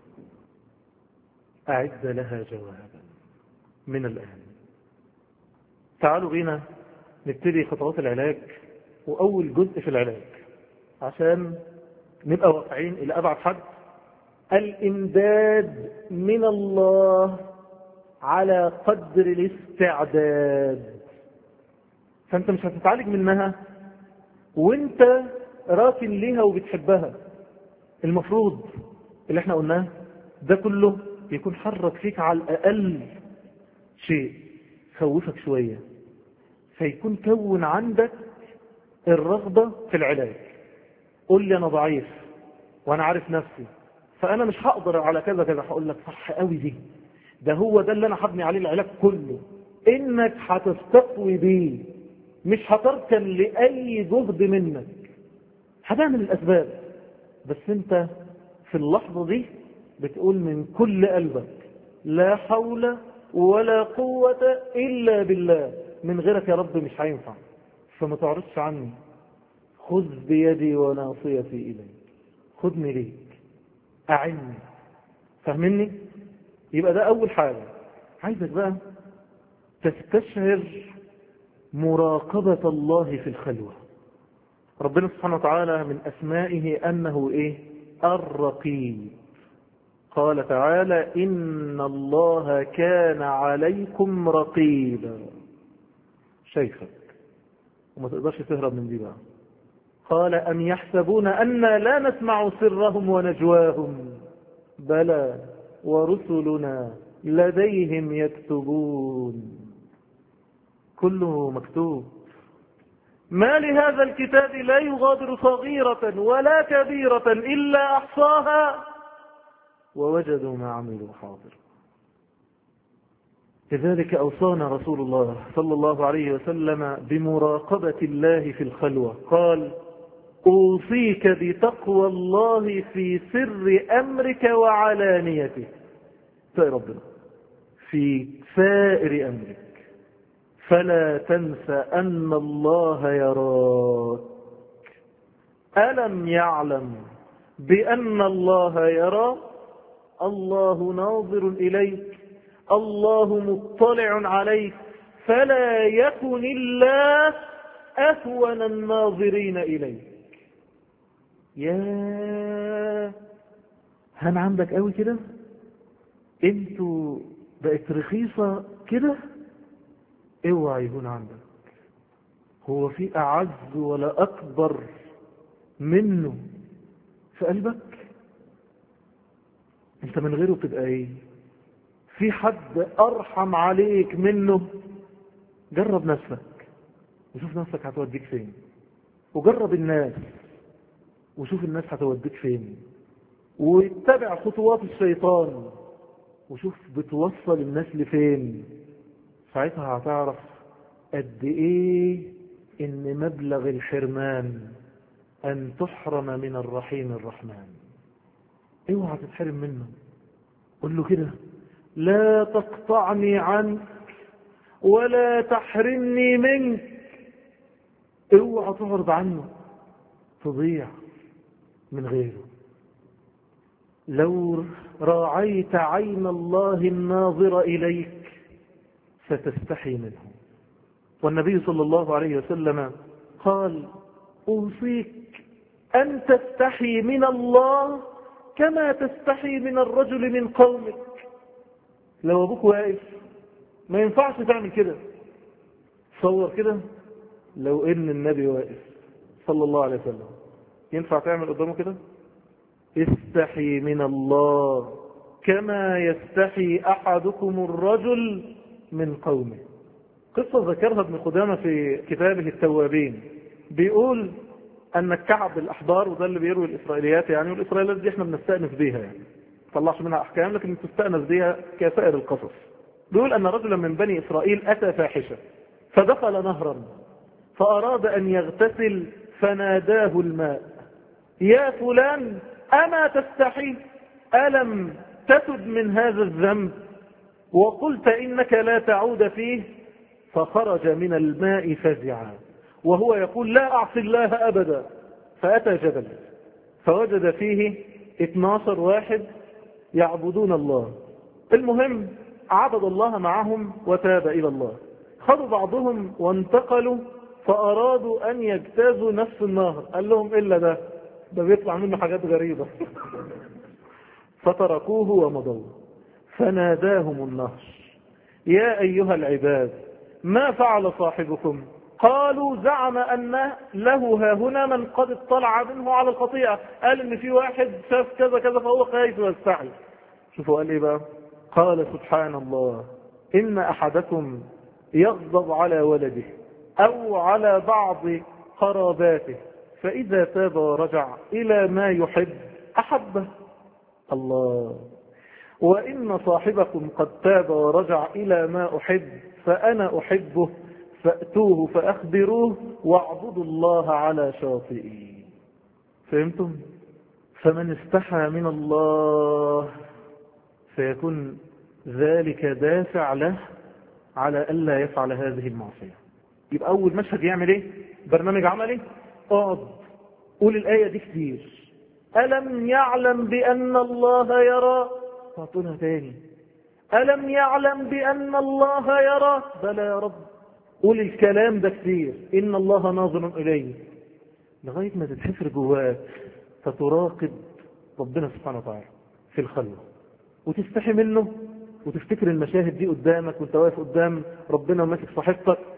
اعد لها جوابا من الان. تعالوا بينا نبتدي خطوات العلاج، واول جزء في العلاج عشان نبقى واقعين الى ابعد حد، الامداد من الله على قدر الاستعداد. فانت مش هتتعالج منها وانت راكن ليها وبتحبها. المفروض اللي احنا قلناه ده كله يكون حرك فيك على الاقل شيء خوفك شوية، فيكون كون عندك الرغبة في العلاج. قول لي انا ضعيف وانا عارف نفسي فانا مش هقدر على كذا كذا، هقول لك صح قوي دي، ده هو ده اللي انا هبني عليه العلاج كله، انك هتستقوي بيه، مش هتركن لاي جهد منك، هتعمل الاسباب، بس انت في اللحظة دي بتقول من كل قلبك لا حول ولا قوة الا بالله، من غيرك يا رب مش هينفع، فما تعرضش عني، خذ بيدي وناصيتي اليك، خذني ليك، اعني. فاهمني؟ يبقى ده اول حاجة. عايزك بقى تستشعر مراقبة الله في الخلوة. ربنا سبحانه وتعالى من أسمائه أنه إيه؟ الرقيب. قال تعالى إن الله كان عليكم رقيبا، شايفك وما تقدرش تهرب من دي بقى. قال أم يحسبون أنا لا نسمع سرهم ونجواهم بلى ورسلنا لديهم يكتبون. كله مكتوب. ما لهذا الكتاب لا يغادر صغيرة ولا كبيرة إلا أحصاها ووجدوا ما عملوا حاضر. لذلك أوصانا رسول الله صلى الله عليه وسلم بمراقبة الله في الخلوة. قال أوصيك بتقوى الله في سر أمرك وعلانيته. يا ربنا في سائر أمرك فلا تنس أن الله يراك. ألم يعلم بأن الله يرى؟ الله ناظر إليك، الله مطلع عليك، فلا يكن الله أهون الناظرين إليك. يا هن عندك قوي كده؟ انتوا بقت رخيصة كده؟ اوعى يكون عندك. هو في أعز ولا أكبر منه في قلبك؟ انت من غيره تبقى ايه؟ في حد أرحم عليك منه؟ جرب نفسك وشوف نفسك هتوديك فين، وجرب الناس وشوف الناس هتوديك فين، واتبع خطوات الشيطان وشوف بتوصل الناس لفين. ساعتها هتعرف قد ايه ان مبلغ الحرمان ان تحرم من الرحيم الرحمن. اوعى تتحرم منه. قل له كده لا تقطعني عنك ولا تحرمني منك. اوعى تعرض عنه تضيع من غيره. لو راعيت عين الله الناظر إليك ستستحي منه. والنبي صلى الله عليه وسلم قال أوصيك أن تستحي من الله كما تستحي من الرجل من قومك. لو أبوك واقف ما ينفعش تعمل كده. تصور كده لو إن النبي واقف صلى الله عليه وسلم ينفع تعمل قدامه كده؟ استحي من الله كما يستحي أحدكم الرجل من قومه. قصة ذكرها ابن قدامة في كتابه التوابين. بيقول أن الكعب الأحبار، وده اللي بيروي الإسرائيليات يعني، والإسرائيليات دي احنا بنستأنس بيها يعني طلعش منها أحكام لكن تستأنس بيها كسائر القصص. بيقول أن رجلا من بني إسرائيل أتى فاحشة فدخل نهرا فأراد أن يغتسل فناداه الماء يا فلان أما تستحي؟ ألم تتب من هذا الذنب وقلت إنك لا تعود فيه؟ فخرج من الماء فزعا وهو يقول لا أعصي الله أبدا. فأتى جبل فوجد فيه 12 واحد يعبدون الله. المهم عبد الله معهم وتاب إلى الله. خذوا بعضهم وانتقلوا فأرادوا أن يجتازوا نفس النهر. قال لهم إلا ده بيطلع منه حاجات غريبة. فتركوه ومضوا. فناداهم النهر يا أيها العباد ما فعل صاحبكم؟ قالوا زعم أن له هنا من قد اطلع منه على الخطيئة. قال إن في واحد شاف كذا كذا فهو خايف ويستحي. شوفوا قال إيه بقى؟ قال سبحان الله إن أحدكم يغضب على ولده أو على بعض قراباته فإذا تاب ورجع إلى ما يحب أحبه الله. وإن صاحبكم قد تاب ورجع إلى ما أحب فأنا أحبه فأتوه فأخبروه واعبدوا الله على شاطئه. فهمتم؟ فمن استحى من الله فيكون ذلك دافع له على ألا يفعل هذه المعصية. يبقى أول مشهد يعمل إيه؟ برنامج عملي. اقعد قول الآية دي كتير. ألم يعلم بأن الله يرى؟ فاعطونها تاني. ألم يعلم بأن الله يرى؟ بلى يا رب. قول الكلام ده كتير. إن الله ناظر إليه لغاية ما تتحفر جواك فتراقب ربنا سبحانه وتعالى في الخلوة وتستحي منه وتفتكر المشاهد دي قدامك وانت واقف قدام ربنا وماسك صحيفتك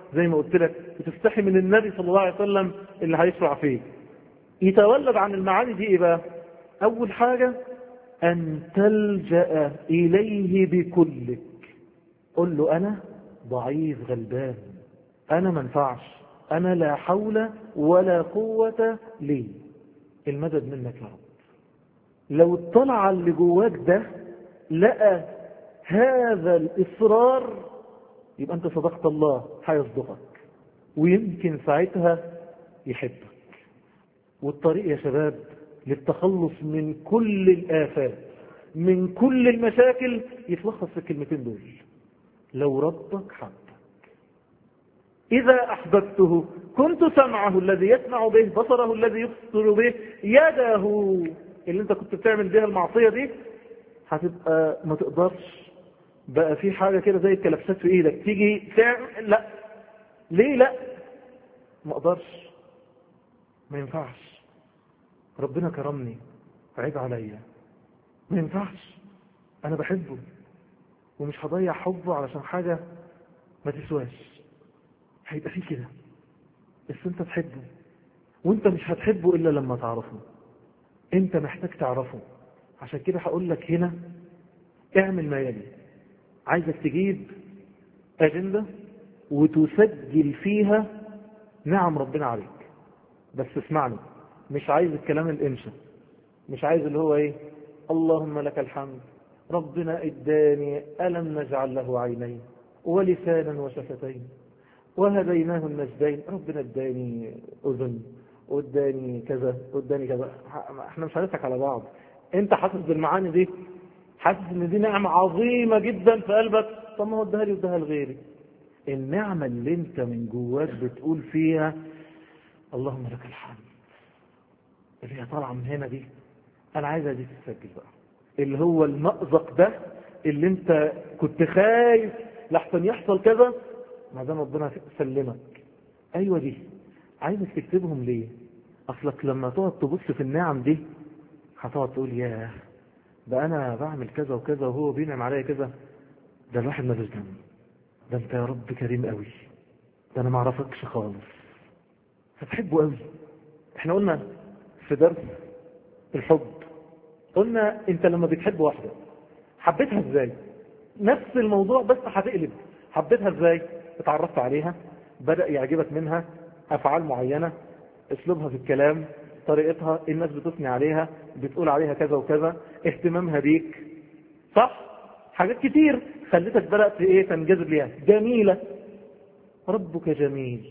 زي ما قلت لك، وتستحي من النبي صلى الله عليه وسلم اللي هيشرع فيه. يتولد عن المعاني دي ايه بقى؟ اول حاجة ان تلجأ اليه بكلك. قل له انا ضعيف غلبان، انا منفعش، انا لا حول ولا قوة لي، المدد منك يا رب. لو اطلع اللي جواك ده لقى هذا الإصرار، يبقى أنت صدقت الله هيصدقك، ويمكن ساعتها يحبك. والطريق يا شباب للتخلص من كل الآفات، من كل المشاكل، يتلخص في الكلمتين دول: لو ربك حبك. إذا أحببته كنت سمعه الذي يسمع به، بصره الذي يبصر به، يده اللي انت كنت بتعمل بيها المعصية دي هتبقى ما تقدرش بقى في حاجة كده زي الكلبسات في ايدك تيجي تعمل. لا، ليه لا؟ ما اقدرش، ما ينفعش، ربنا كرمني، عيب عليا، ما ينفعش، انا بحبه ومش هضيع حبه علشان حاجة ما تسواش. هيبقى فيه كده، بس انت تحبه، وانت مش هتحبه الا لما تعرفه. انت محتاج تعرفه. عشان كده هقول لك هنا اعمل ما يلي. عايزك تجيب اجندة وتسجل فيها نعم ربنا عليك. بس اسمعني، مش عايز الكلام الانشا، مش عايز اللي هو ايه اللهم لك الحمد ربنا اداني ألم نجعل له عينين ولسانا وشفتين وهديناه النجدين، ربنا اداني اذن واداني كذا واداني كذا. احنا مش هنضحك على بعض. انت حاسس بالمعاني دي، حاسس ان دي نعمة عظيمة جدا في قلبك، طب ما هو اداها لي واداها لغيري. النعمة اللي انت من جواك بتقول فيها اللهم لك الحمد، اللي هي طالعة من هنا دي، انا عايزها دي تتسجل بقى. اللي هو المأزق ده اللي انت كنت خايف لحسن يحصل كذا، ما دام ربنا سلمك، ايوه دي عايزك تكتبهم. ليه؟ اصلك لما تقعد تبص في النعم دي هتقعد تقول ياه ده انا بعمل كذا وكذا وهو بينعم عليا كذا، ده الواحد ملوش ذنب، ده انت يا رب كريم قوي، ده انا ما اعرفكش خالص، فتحبه قوي. احنا قلنا في درس الحب، قلنا انت لما بتحب واحدة حبيتها ازاي؟ نفس الموضوع بس هتقلب. حبيتها ازاي؟ اتعرفت عليها، بدأ يعجبك منها افعال معينة، اسلوبها في الكلام، طريقتها، الناس بتثني عليها، بتقول عليها كذا وكذا، اهتمامها بيك، صح؟ حاجات كتير خلتك بدأت ايه تنجذب ليها. جميلة، ربك جميل،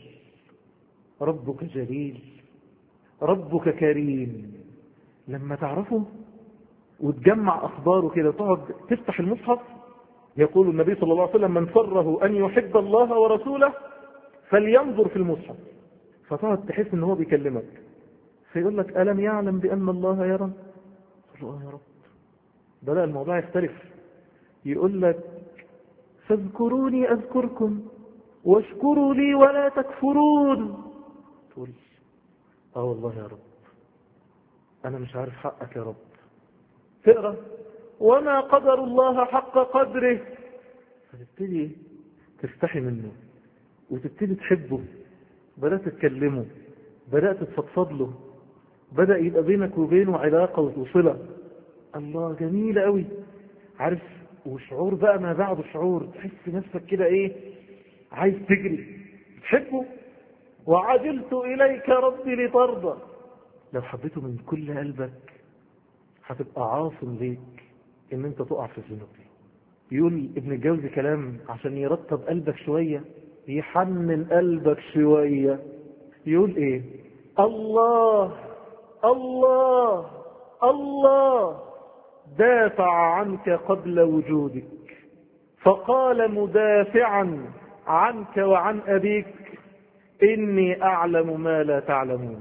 ربك جليل، ربك كريم. لما تعرفه وتجمع اخباره كده وتقعد تفتح المصحف، يقول النبي صلى الله عليه وسلم من سره ان يحب الله ورسوله فلينظر في المصحف. فتقعد تحس ان هو بيكلمك، فيقول لك ألم يعلم بأن الله يرى؟ تقول له يا رب. بدأ الموضوع يختلف، يقول لك فاذكروني أذكركم واشكروا لي ولا تكفرون. تقول والله يا رب أنا مش عارف حقك يا رب. تقرأ وما قدر الله حق قدره، فتبتدي تستحي منه وتبتدي تحبه، بدأت تتكلمه، بدأت تفضفض له، بدأ يبقى بينك وبينه علاقة وصلة. الله جميلة قوي، عارف؟ وشعور بقى ما بعد شعور، تحس نفسك كده ايه عايز تجري، تحبه. وعجلت إليك ربي لترضى. لو حبيته من كل قلبك هتبقى عاصم ليك ان انت تقع في الذنوب دي. يقول ابن الجوزي كلام عشان يرتب قلبك شوية، يحنن قلبك شوية. يقول ايه؟ الله الله الله دافع عنك قبل وجودك، فقال مدافعا عنك وعن أبيك إني أعلم ما لا تعلمون.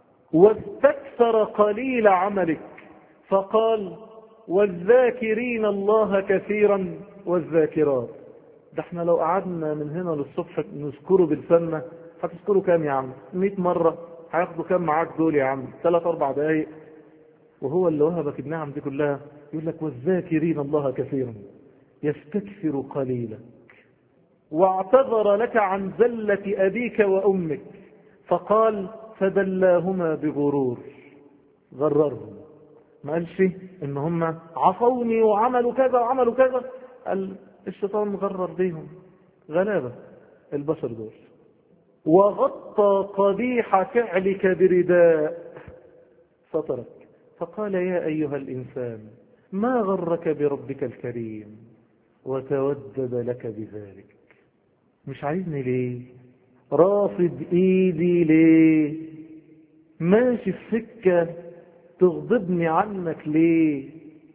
واستكثر قليل عملك، فقال والذاكرين الله كثيرا والذاكرات. ده احنا لو قعدنا من هنا للصبح نذكره بالسنة هتذكره كام يا عم؟ 100 مرة. هياخدوا كام معاك دول يا عم؟ 3-4 دقايق. وهو اللي وهبك النعم دي كلها. يقول لك والذاكرين الله كثيرا يستكثر قليلك. واعتذر لك عن زلة أبيك وأمك. فقال فدلاهما بغرور، غررهم، ما قالش إن هم عصوني وعملوا كذا وعملوا كذا، قال الشيطان مغرر بيهم، غلابة البشر دول. وغطى قبيح فعلك برداء سترك. فقال يا أيها الإنسان ما غرك بربك الكريم وتودد لك بذلك. مش عايزني ليه؟ رافض ايدي ليه؟ ماشي في سكة تغضبني عنك ليه؟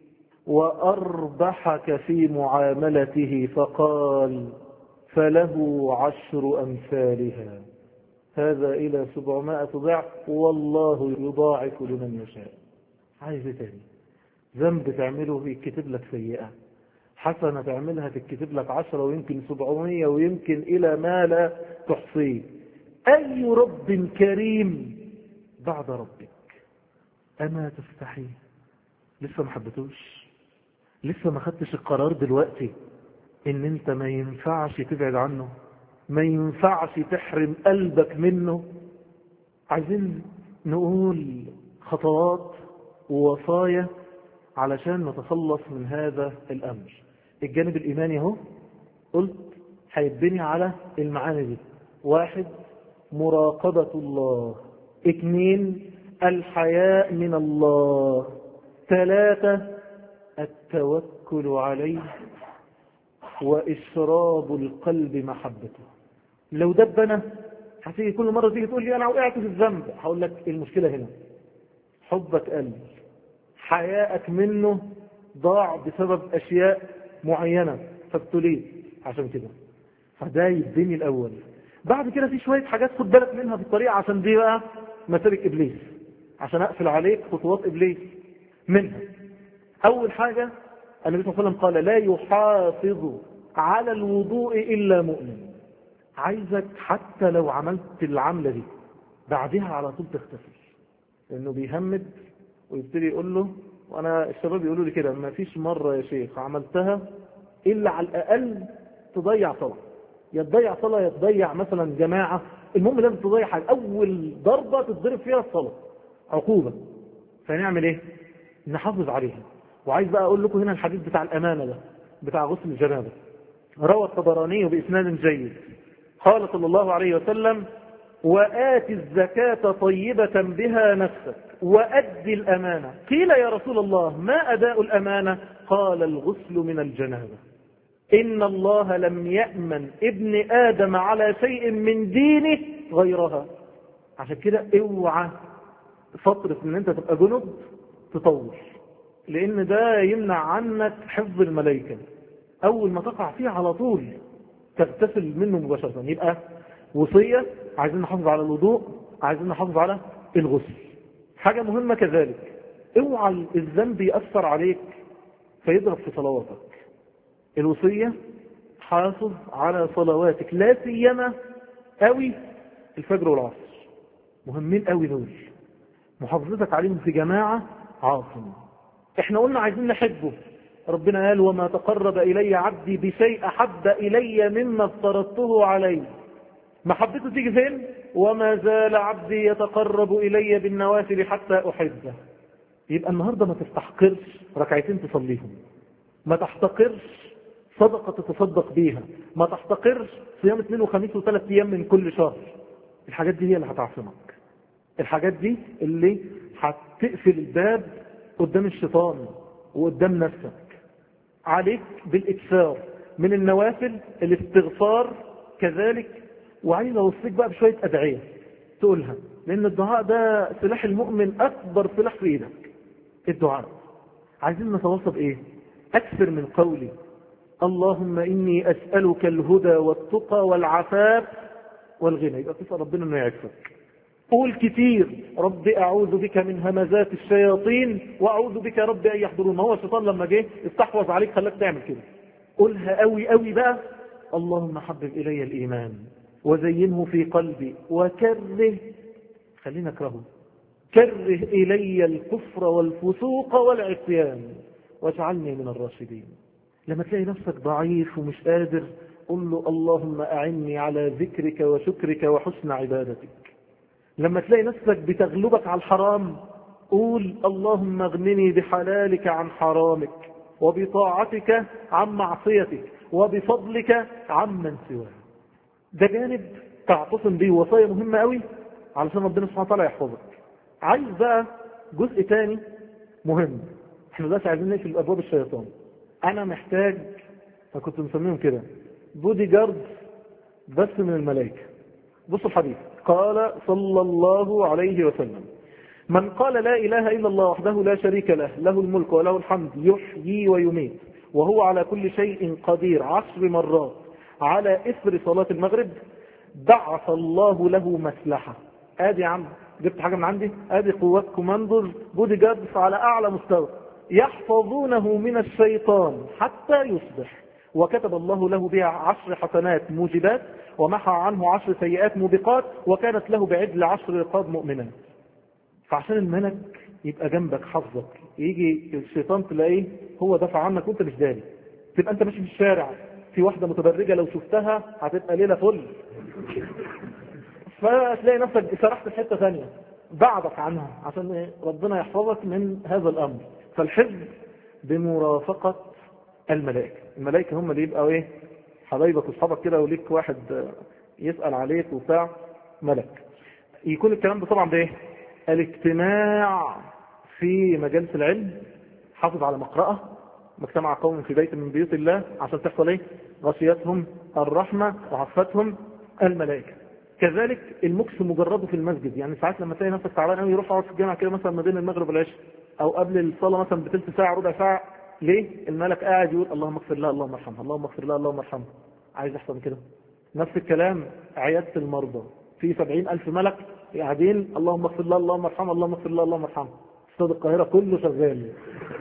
وأربحك في معاملته. فقال فله 10 أمثالها، هذا إلى 700 ضعف والله يضاعف لمن يشاء. عايز تاني؟ ذنب تعمله يكتب لك سيئة، حسنة تعملها تكتب لك 10 ويمكن 700 ويمكن إلى ما لا تحصيه. أي رب كريم بعد ربك؟ أما تستحي؟ لسه ما حبتوش؟ لسه ما خدتش القرار دلوقتي إن أنت ما ينفعش تبعد عنه، ما ينفعش تحرم قلبك منه؟ عايزين نقول خطوات ووصايا علشان نتخلص من هذا الأمر. الجانب الإيماني اهو قلت هيتبني على المعاني دي: 1 مراقبة الله، 2 الحياء من الله، 3 التوكل عليه، وإشراب القلب محبته. لو دبنا هتيجي كل مرة تيجي تقول لي أنا وقعت في الذنب، هقول لك المشكلة هنا حبك قلب، حياءك منه ضاع بسبب أشياء معينة فابتليت عشان كده. فده يبني الأول. بعد كده في شوية حاجات خد بالك منها في الطريقة، عشان دي بقى مسالك إبليس، عشان أقفل عليك خطوات إبليس. منها أول حاجة النبي صلى الله عليه وسلم قال لا يحافظ على الوضوء إلا مؤمن. عايزك حتى لو عملت العملة دي بعدها على طول تغتسل، لأنه بيهمد ويبتدي يقول له، وأنا الشباب يقولوا لي كده ما فيش مرة يا شيخ عملتها إلا على الأقل تضيع صلاة، يا تضيع صلاة يا تضيع مثلا جماعة، المهم لازم تضيع حاجة. أول ضربة تتضرب فيها الصلاة عقوبة، فنعمل إيه؟ نحافظ عليها. وعايز بقى أقول لكم هنا الحديث بتاع الأمانة ده بتاع غسل الجنابة، روى الطبراني بإسناد جيد، قال صلى الله عليه وسلم وآت الزكاة طيبة بها نفسك وأد الأمانة. قيل يا رسول الله ما أداء الأمانة؟ قال الغسل من الجنابة. إن الله لم يأمن ابن آدم على شيء من دينه غيرها. عشان كده اوعى فترة ان انت تبقى جنب تطول، لان ده يمنع عنك حفظ الملائكة. اول ما تقع فيه على طول تغتسل منه مباشرة. يبقى وصية، عايزين نحافظ على الوضوء، عايزين نحافظ على الغسل. حاجة مهمة كذلك، اوعى الذنب يأثر عليك فيضرب في صلواتك. الوصية حافظ على صلواتك، لا سيما قوي الفجر والعصر، مهمين قوي دول، محافظتك عليهم في جماعة عاصم. احنا قلنا عايزين نحبه، ربنا قال وما تقرب إلي عبدي بشيء أحب إلي مما افترضته عليه. محبته تيجي فين؟ وما زال عبدي يتقرب إلي بالنوافل حتى أحبه. يبقى النهاردة ما تستحقرش ركعتين تصليهم، ما تحتقرش صدقة تتصدق بيها، ما تحتقرش صيام 2 وخميس و3 أيام من كل شهر. الحاجات دي هي اللي هتعصمك، الحاجات دي اللي هتقفل الباب قدام الشيطان وقدام نفسك. عليك بالإكثار من النوافل، الاستغفار كذلك. وعايز أوصيك بقى بشوية أدعية تقولها، لأن الدعاء ده سلاح المؤمن، أكبر سلاح في إيدك الدعاء. عايزين نتواصل إيه؟ أكثر من قولي اللهم إني أسألك الهدى والتقى والعفاف والغنى. يبقى تسأل ربنا أنه يعفك. قول كتير رب أعوذ بك من همزات الشياطين وأعوذ بك رب أن يحضرون. ما هو الشيطان لما جه استحوذ عليك خلاك تعمل كده. قولها قوي قوي بقى، اللهم حبب إلي الإيمان وزينه في قلبي وكره، خلينا نكرهه، كره إلي الكفر والفسوق والعصيان واجعلني من الراشدين. لما تلاقي نفسك ضعيف ومش قادر، قل له اللهم أعني على ذكرك وشكرك وحسن عبادتك. لما تلاقي نفسك بتغلبك على الحرام قول اللهم اغنني بحلالك عن حرامك وبطاعتك عن معصيتك وبفضلك عمن سواك. ده جانب تعتصم به، وصايا مهمة قوي علشان ربنا سبحانه وتعالى يحفظك. عايز بقى جزء تاني مهم، احنا دلوقتي عايزين نقفل ابواب الشيطان. انا محتاج، انا كنت مسميهم كده بودي جارد بس من الملائكة. بصوا الحديث، قال صلى الله عليه وسلم من قال لا إله إلا الله وحده لا شريك له له الملك وله الحمد يحيي ويميت وهو على كل شيء قدير 10 مرات على إثر صلاة المغرب بعث الله له مسلحة. ادي يا عم جبت حاجة من عندي، ادي قوات كوماندوز بودي جاردز على اعلى مستوى يحفظونه من الشيطان حتى يصبح، وكتب الله له بها 10 حسنات موجبات ومحى عنه 10 سيئات موبقات وكانت له بعدل 10 رقاب مؤمنات. فعشان الملك يبقى جنبك حفظك، يجي الشيطان تلاقيه هو دافع عنك وانت مش داري، تبقى انت ماشي في الشارع في واحدة متبرجة لو شفتها هتبقى ليلة فل، فتلاقي نفسك سرحت في حتة ثانية بعدك عنها عشان ربنا يحفظك من هذا الأمر. فالحفظ بمرافقة الملائكة. الملائكة هم اللي يبقوا ايه حبايبك واصحابك كده، وليك واحد يسأل عليك وبتاع ملك. يكون الكلام ده طبعا بايه؟ الاجتماع في مجالس العلم، حافظ على مقرأة، مجتمع قوم في بيت من بيوت الله عشان تحصل ايه؟ غشيتهم الرحمة وعفتهم الملائكة. كذلك المكس مجرده في المسجد، يعني ساعات لما تلاقي نفسك تعبان قوي يروح اقعد في الجامع كده مثلا ما بين المغرب والعشاء او قبل الصلاه مثلا بثلث ساعه ربع ساعه. ليه؟ الملك قاعد يقول اللهم اغفر لها اللهم ارحمها اللهم اغفر لها اللهم ارحمها. عايز احسن من كده؟ نفس الكلام عياده المرضى، في 70,000 ملك قاعدين اللهم اغفر لها اللهم ارحمها اللهم اغفر لها اللهم ارحمها. استاد القاهره كله شغال.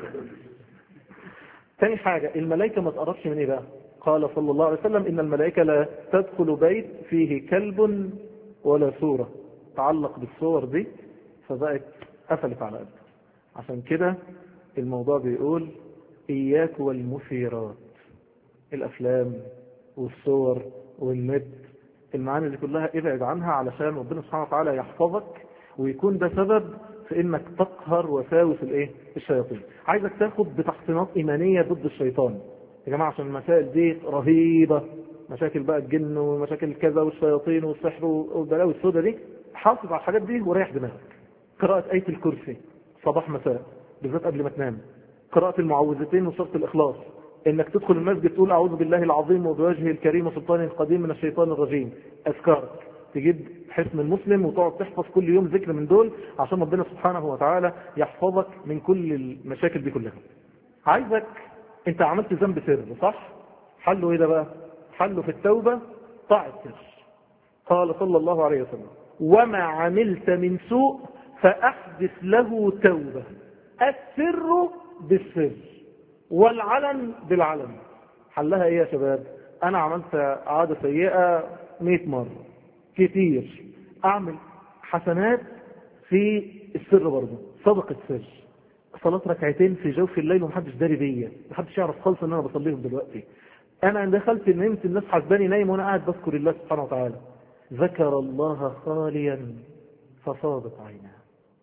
تاني حاجه الملائكه ما تقربش من ايه بقى؟ قال صلى الله عليه وسلم إن الملائكة لا تدخل بيت فيه كلب ولا صورة. تعلق بالصور دي فبقت قفلت على قلبك. عشان كده الموضوع بيقول إياك والمثيرات، الأفلام والصور والنت، المعاني دي كلها ابعد عنها علشان ربنا سبحانه وتعالى يحفظك ويكون ده سبب في انك تقهر وساوس الايه الشياطين. عايزك تاخد بتحصينات ايمانية ضد الشيطان يا جماعة، عشان المسائل دي رهيبة، مشاكل بقى الجن ومشاكل كذا والشياطين والسحر والبلاوي السوداء دي. حافظ على الحاجات دي وريح دماغك. قراءة آية الكرسي صباح مساء بالذات قبل ما تنام، قراءة المعوذتين وسورة الإخلاص، انك تدخل المسجد تقول اعوذ بالله العظيم وبوجهه الكريم وسلطانه القديم من الشيطان الرجيم. اذكارك تجيب حسن المسلم وتقعد تحفظ كل يوم ذكر من دول عشان ربنا سبحانه وتعالى يحفظك من كل المشاكل دي كلها. عايزك انت عملت ذنب سر صح؟ حله ايه ده بقى؟ حله في التوبة طاعة سر. قال صلى الله عليه وسلم وما عملت من سوء فأحدث له توبة، السر بالسر والعلن بالعلن. حلها ايه يا شباب؟ انا عملت عادة سيئة 100 مرة كتير، اعمل حسنات في السر برضه، صدقة سر، صلاة ركعتين في جوف الليل ومحدش داري بيا، محدش يعرف خالص ان انا بصليهم دلوقتي. انا دخلت نمت الناس حسباني نايم وانا قاعد بذكر الله سبحانه وتعالى. ذكر الله خاليا فصادت عيناه.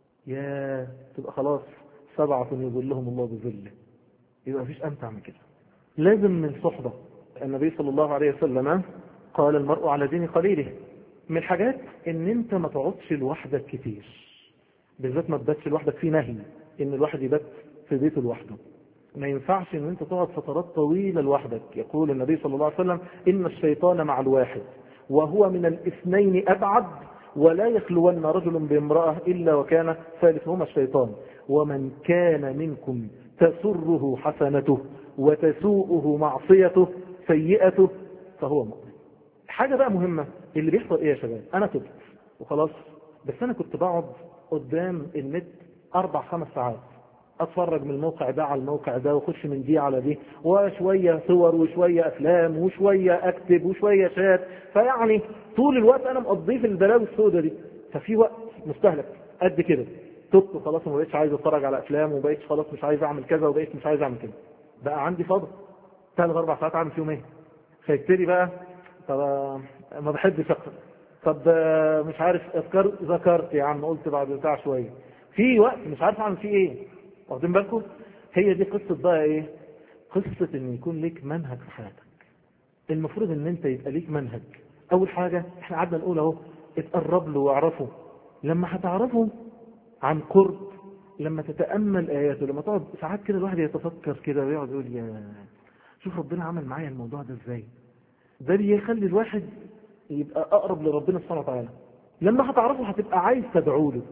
يا تبقى خلاص 7 يظلهم الله بظله. يبقى مفيش امتع من كده. لازم من صحبة. النبي صلى الله عليه وسلم قال المرء على دين قليله. من الحاجات ان انت ما تقعدش لوحدك كتير، بالذات ما تباتش لوحدك. في نهي ان الواحد يبات في بيته لوحده، ما ينفعش ان انت تقعد فترات طويلة لوحدك. يقول النبي صلى الله عليه وسلم ان الشيطان مع الواحد وهو من الاثنين ابعد، ولا يخلون رجل بامرأة الا وكان ثالثهما الشيطان، ومن كان منكم تسره حسنته وتسوءه معصيته سيئته فهو مؤمن. حاجة بقى مهمة اللي بيحصل ايه يا شباب؟ انا تبت وخلاص، بس انا كنت بقعد قدام النت 4-5 ساعات اتفرج من الموقع ده على الموقع ده واخش من دي على دي، وشوية صور وشوية افلام وشوية اكتب وشوية شات، فيعني طول الوقت انا مقضيه في البلاوي السوداء دي. ففي وقت مستهلك قد كده، تبت خلاص وما بقيتش عايز اتفرج على افلام وبقيتش خلاص مش عايز اعمل كذا وبقيت مش عايز اعمل كده. بقى عندي فضل 3-4 ساعات اعمل فيهم ايه؟ فيبتدي بقى طب ما بحبش اقرا، طب مش عارف اذكر ذكرت يا عم قلت بعد بتاع شويه، في وقت مش عارف اعمل فيه ايه. واخدين بالكم؟ هي دي قصه بقى ايه؟ قصه ان يكون ليك منهج في حياتك. المفروض ان انت يبقى ليك منهج. اول حاجه احنا قعدنا نقول اهو اتقرب له واعرفه. لما هتعرفه عن قرب، لما تتامل اياته، لما تقعد ساعات كده الواحد يتفكر كده ويقعد يقول يا شوف ربنا عمل معايا الموضوع ده ازاي. ده بيخلي الواحد يبقى اقرب لربنا سبحانه وتعالى. لما هتعرفه هتبقى عايز تدعو له،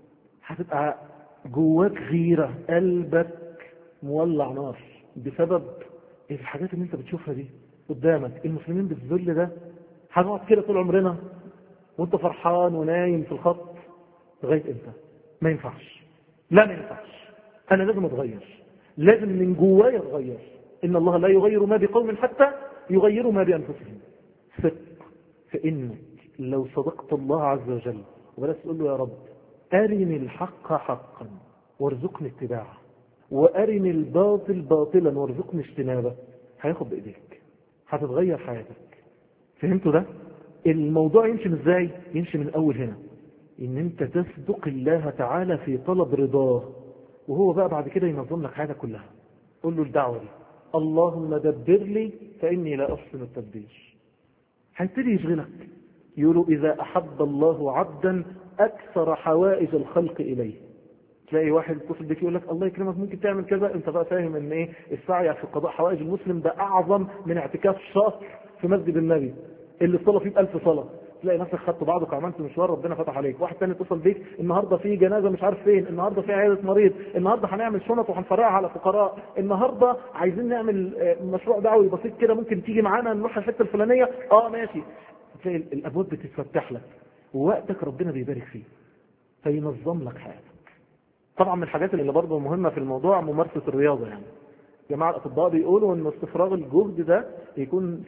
هتبقى جواك غيرة، قلبك مولع نار بسبب الحاجات اللي انت بتشوفها دي قدامك. المسلمين بالذل ده هنقعد كده طول عمرنا وانت فرحان ونايم في الخط لغاية امتى؟ ما ينفعش. لا ما ينفعش. انا لازم اتغير، لازم من جوايا اتغير. ان الله لا يغير ما بقوم حتى يغيروا ما بانفسهم. ثق في انك لو صدقت الله عز وجل وبلاش تقول له يا رب ارني الحق حقا وارزقني اتباعه، وارني الباطل باطلا وارزقني اجتنابه، هياخد بايديك، هتتغير حياتك. فهمتوا ده؟ الموضوع يمشي من ازاي؟ يمشي من اول هنا، ان انت تصدق الله تعالى في طلب رضاه، وهو بقى بعد كده ينظم لك حياتك كلها. قول له الدعوه دي اللهم دبر لي فاني لا احسن التدبير. هيبتدي يشغلك. يقولوا اذا احب الله عبدا اكثر حوائج الخلق اليه. تلاقي واحد يتصل بك يقول لك الله يكرمك ممكن تعمل كذا، انت بقى فاهم ان ايه السعي في قضاء حوائج المسلم ده اعظم من اعتكاف شهر في مسجد النبي اللي الصلاه فيه ب1000 صلاه. تلاقي نفسك خدت بعضك وعملت مشوار ربنا فتح عليك. واحد تاني اتصل بيك النهارده في جنازه مش عارف فين، النهارده في عياده مريض، النهارده هنعمل شنط وهنفرقها على فقراء، النهارده عايزين نعمل مشروع دعوي بسيط كده ممكن تيجي معانا نروح الحته الفلانيه. ماشي. تلاقي الابواب بتتفتح لك ووقتك ربنا بيبارك فيه فينظم لك حياتك. طبعا من الحاجات اللي برضه مهمه في الموضوع ممارسه الرياضه. يعني جماعه الاطباء بيقولوا ان استفراغ الجهد ده يكون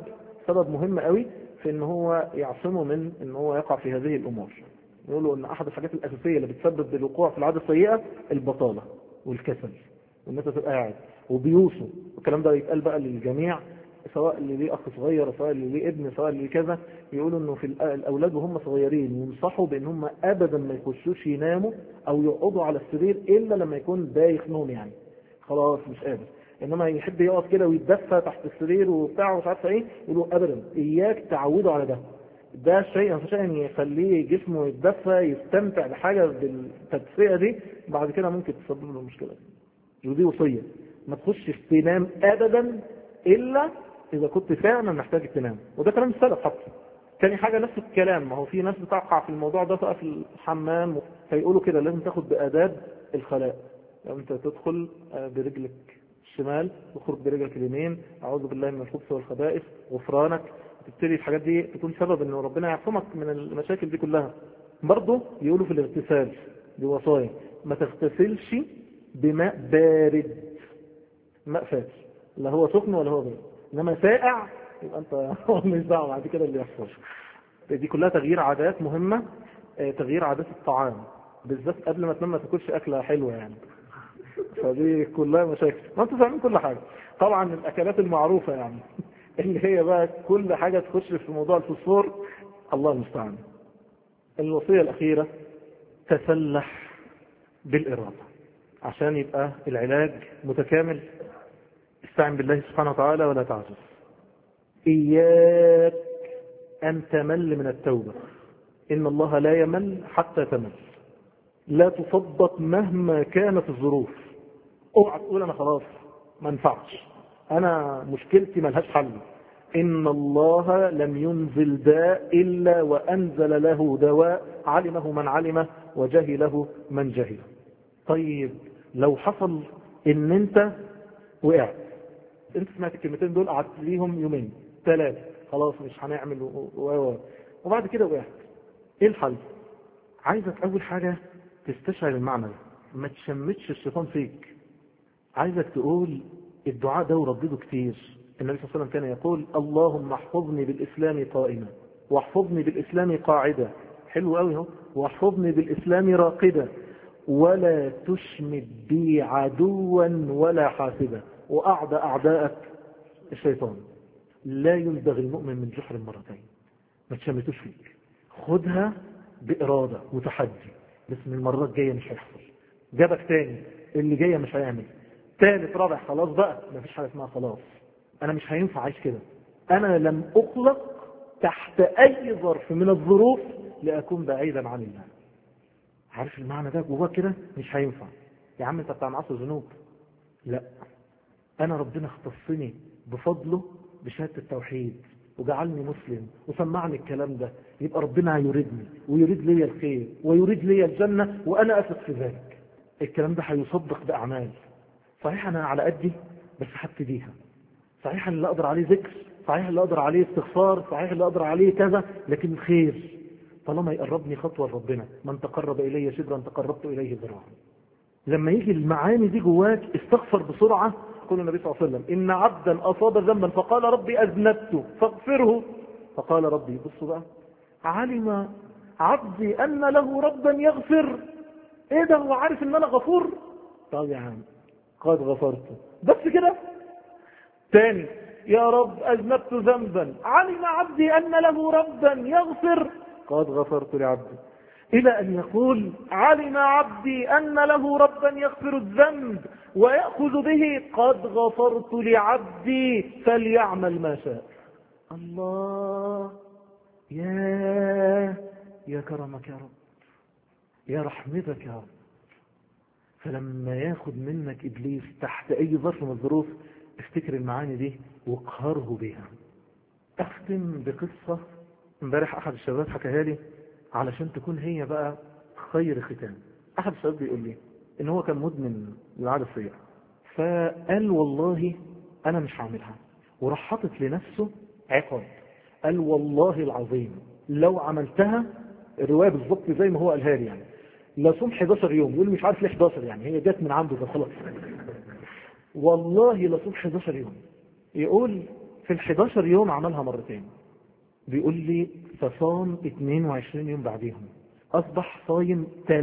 سبب مهم قوي في ان هو يعصمه من ان هو يقع في هذه الامور. يقولوا ان احد الحاجات الاساسيه اللي بتسبب بالوقوع في العاده السيئه البطاله والكسل، وان انت تبقى قاعد. وبيوصوا الكلام ده يتقال بقى للجميع، سواء اللي ليه اخ صغير سواء اللي ليه ابن سواء اللي كذا. يقولوا انه في الاولاد وهم صغيرين ينصحوا بان هم ابدا ما يخشوش يناموا او يقعدوا على السرير الا لما يكون دايخ نوم، يعني خلاص مش قادر. انما يحب يقعد كده ويتدفى تحت السرير وبتاع ومش عارف ايه، يقولوا ابدا اياك تعودوا على ده. ده شيء يخليه جسمه يتدفى يستمتع بحاجه بالتدفئه دي، بعد كده ممكن تسبب له مشكله. ودي وصيه، ما تخشش تنام ابدا الا اذا كنت فعلا محتاج تنام. وده كلام السلف حتى. تاني حاجه نفس الكلام، ما هو في ناس بتقع في الموضوع ده بقى في الحمام فيقولوا كده لازم تاخد باداب الخلاء. يعني انت تدخل برجلك الشمال تخرج برجلك اليمين، اعوذ بالله من الخبث والخبائث، غفرانك. تبتدي الحاجات دي تكون سبب ان ربنا يعصمك من المشاكل دي كلها. برضه يقولوا في الاغتسال دي وصايا، ما تغتسلش بماء بارد، ماء فاتر، لا هو سخن ولا هو بارد. انما ساقع يبقى انت مش دعوه بعد كده اللي يحصل. دي كلها تغيير عادات مهمه. تغيير عادات الطعام بالذات قبل ما تنام ما تاكلش اكله حلوه يعني. فدي كلها مشاكل. ما انتوا فاهمين كل حاجه. طبعا الاكلات المعروفه يعني اللي هي بقى كل حاجه تخش في موضوع الفوسفور، الله المستعان. الوصيه الاخيره تسلح بالاراده عشان يبقى العلاج متكامل. استعن بالله سبحانه وتعالى ولا تعجز. إياك أن تمل من التوبة، إن الله لا يمل حتى تمل. لا تصدق مهما كانت الظروف. اوعى تقول أنا خلاص ما ينفعش، أنا مشكلتي ملهاش حل. إن الله لم ينزل داء إلا وأنزل له دواء علمه من علمه وجهله من جهله. طيب لو حصل إن أنت وقعت، انت سمعت الكلمتين دول قعدت ليهم يومين 3 خلاص مش هنعمل وبعد كده وقعت، ايه الحل؟ عايزك اول حاجة تستشعر المعنى ده، ما تشمتش الشيطان فيك. عايزك تقول الدعاء ده وردده كتير. النبي صلى الله عليه وسلم كان يقول اللهم احفظني بالاسلام قائما واحفظني بالاسلام قاعدا، حلو قوي اهو، واحفظني بالاسلام راقدا ولا تشمت بي عدوا ولا حاسدا، وأعدى أعداءك الشيطان. لا يلدغ المؤمن من جحر مرتين. ما تشمتوش فيك، خدها بإرادة وتحدي، بس من المرات الجاية مش هيحصل. جابك تاني، اللي جاية مش هيعمل، ثالث رابع، خلاص بقى مفيش حاجة اسمها خلاص. أنا مش هينفع أعيش كده. أنا لم أخلق تحت أي ظرف من الظروف لأكون بعيدا عن الله. عارف المعنى ده جواه كده؟ مش هينفع. يا عم أنت بتاع معاصي ذنوب. لا، أنا ربنا اختصني بفضله بشهادة التوحيد وجعلني مسلم وسمعني الكلام ده، يبقى ربنا يريدني ويريد لي الخير ويريد لي الجنة، وأنا أثق في ذلك. الكلام ده هيصدق بأعمال. صحيح أنا على قدي بس هبتديها. صحيح اللي أقدر عليه ذكر، صحيح اللي أقدر عليه استغفار، صحيح اللي أقدر عليه كذا، لكن الخير طالما يقربني خطوة لربنا. من تقرب إلي شبرا تقربت إليه ذراعا. لما يجي المعاني دي جواك استغفر بسرعة. يقول النبي صلى الله عليه وسلم إن عبدا أصاب ذنبا فقال ربي أذنبت فاغفره، فقال ربي، بصوا بقى، علم عبدي أن له ربا يغفر. إيه ده، هو عارف إن أنا غفور؟ طب يا عم قد غفرته، بس كده. تاني، يا رب أذنبت ذنبا، علم عبدي أن له ربا يغفر، قد غفرت لعبدي. إلى أن يقول علم عبدي أن له ربا يغفر الذنب ويأخذ به، قد غفرت لعبدي فليعمل ما شاء. الله، يا كرمك يا رب، يا رحمتك يا رب. فلما ياخد منك إبليس تحت أي ظرف من الظروف، افتكر المعاني دي واقهره بها. أختم بقصة امبارح أحد الشباب حكاها لي علشان تكون هي بقى خير ختام. أحد الشباب بيقول لي إن هو كان مدمن للعادة السيئة، فقال والله أنا مش هعملها، وراح حاطط لنفسه عقاب. قال والله العظيم لو عملتها، الرواية بالضبط زي ما هو قالها لي يعني، لا صوم 11 يوم. يقول مش عارف ليه 11، يعني هي جت من عنده خلاص. والله لا صوم 11 يوم. يقول في ال11 يوم عملها مرتين. بيقول لي فصام 22 يوم بعديهم، أصبح صايم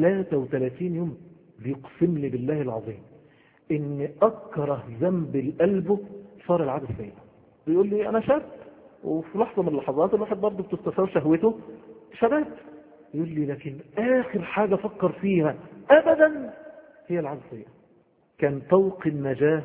33 يوم. بيقسم لي بالله العظيم إن أكره ذنب لقلبه صار العادة السيئة. بيقول لي أنا شاب، وفي لحظة من اللحظات الواحد برضه بتستثار شهوته شباب. يقول لي لكن آخر حاجة فكر فيها أبدا هي العادة السيئة. كان طوق النجاة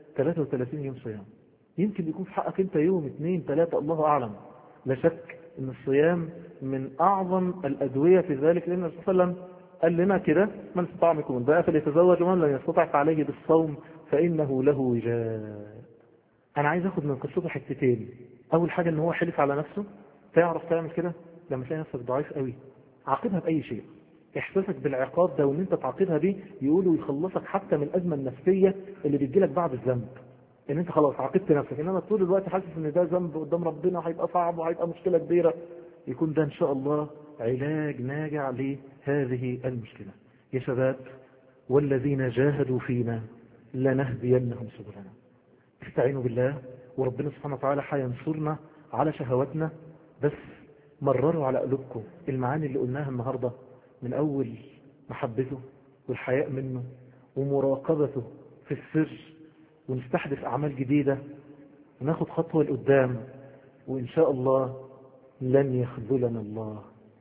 33 يوم صيام. يمكن يكون في حقك أنت يوم 2 3، الله أعلم. لا شك أن الصيام من أعظم الأدوية في ذلك، لأن الرسول صلى الله عليه وسلم قال لنا كده: من استطاع منكم الباءة فليتزوج، ومن لم يستطع فعليه بالصوم فإنه له وجاء. أنا عايز أخذ من قصته حتتين. أول حاجة أن هو حلف على نفسه. تعرف تعمل كده لما تلاقي نفسك ضعيف قوي؟ عاقبها بأي شيء. إحساسك بالعقاب ده وأن أنت تعاقبها بيه يقولوا يخلصك حتى من الأزمة النفسية اللي بتجيلك بعد الذنب. ان انت خلاص عاقبت نفسك، انما طول الوقت حاسس ان ده ذنب قدام ربنا هيبقى صعب وهيبقى مشكلة كبيرة. يكون ده ان شاء الله علاج ناجع لهذه المشكلة. يا شباب، والذين جاهدوا فينا لنهدينهم سبلنا. استعينوا بالله، وربنا سبحانه وتعالى هينصرنا على شهواتنا. بس مرروا على قلوبكم المعاني اللي قلناها النهاردة، من اول محبته والحياء منه ومراقبته في السر، ونستحدث أعمال جديدة وناخد خطوة لقدام، وإن شاء الله لن يخذلنا الله،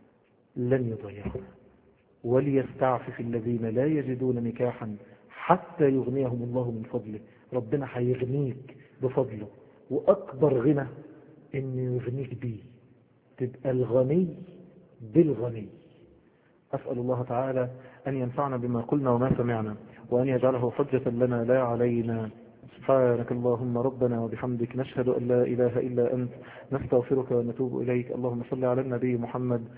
لن يضيعنا. وليستعفف الذين لا يجدون نكاحا حتى يغنيهم الله من فضله. ربنا هيغنيك بفضله، وأكبر غنى إن يغنيك بيه، تبقى الغني بالغني. أسأل الله تعالى أن ينفعنا بما قلنا وما سمعنا، وأن يجعله حجة لنا لا علينا. سبحانك اللهم ربنا وبحمدك، نشهد أن لا إله إلا أنت، نستغفرك ونتوب إليك. اللهم صل على النبي محمد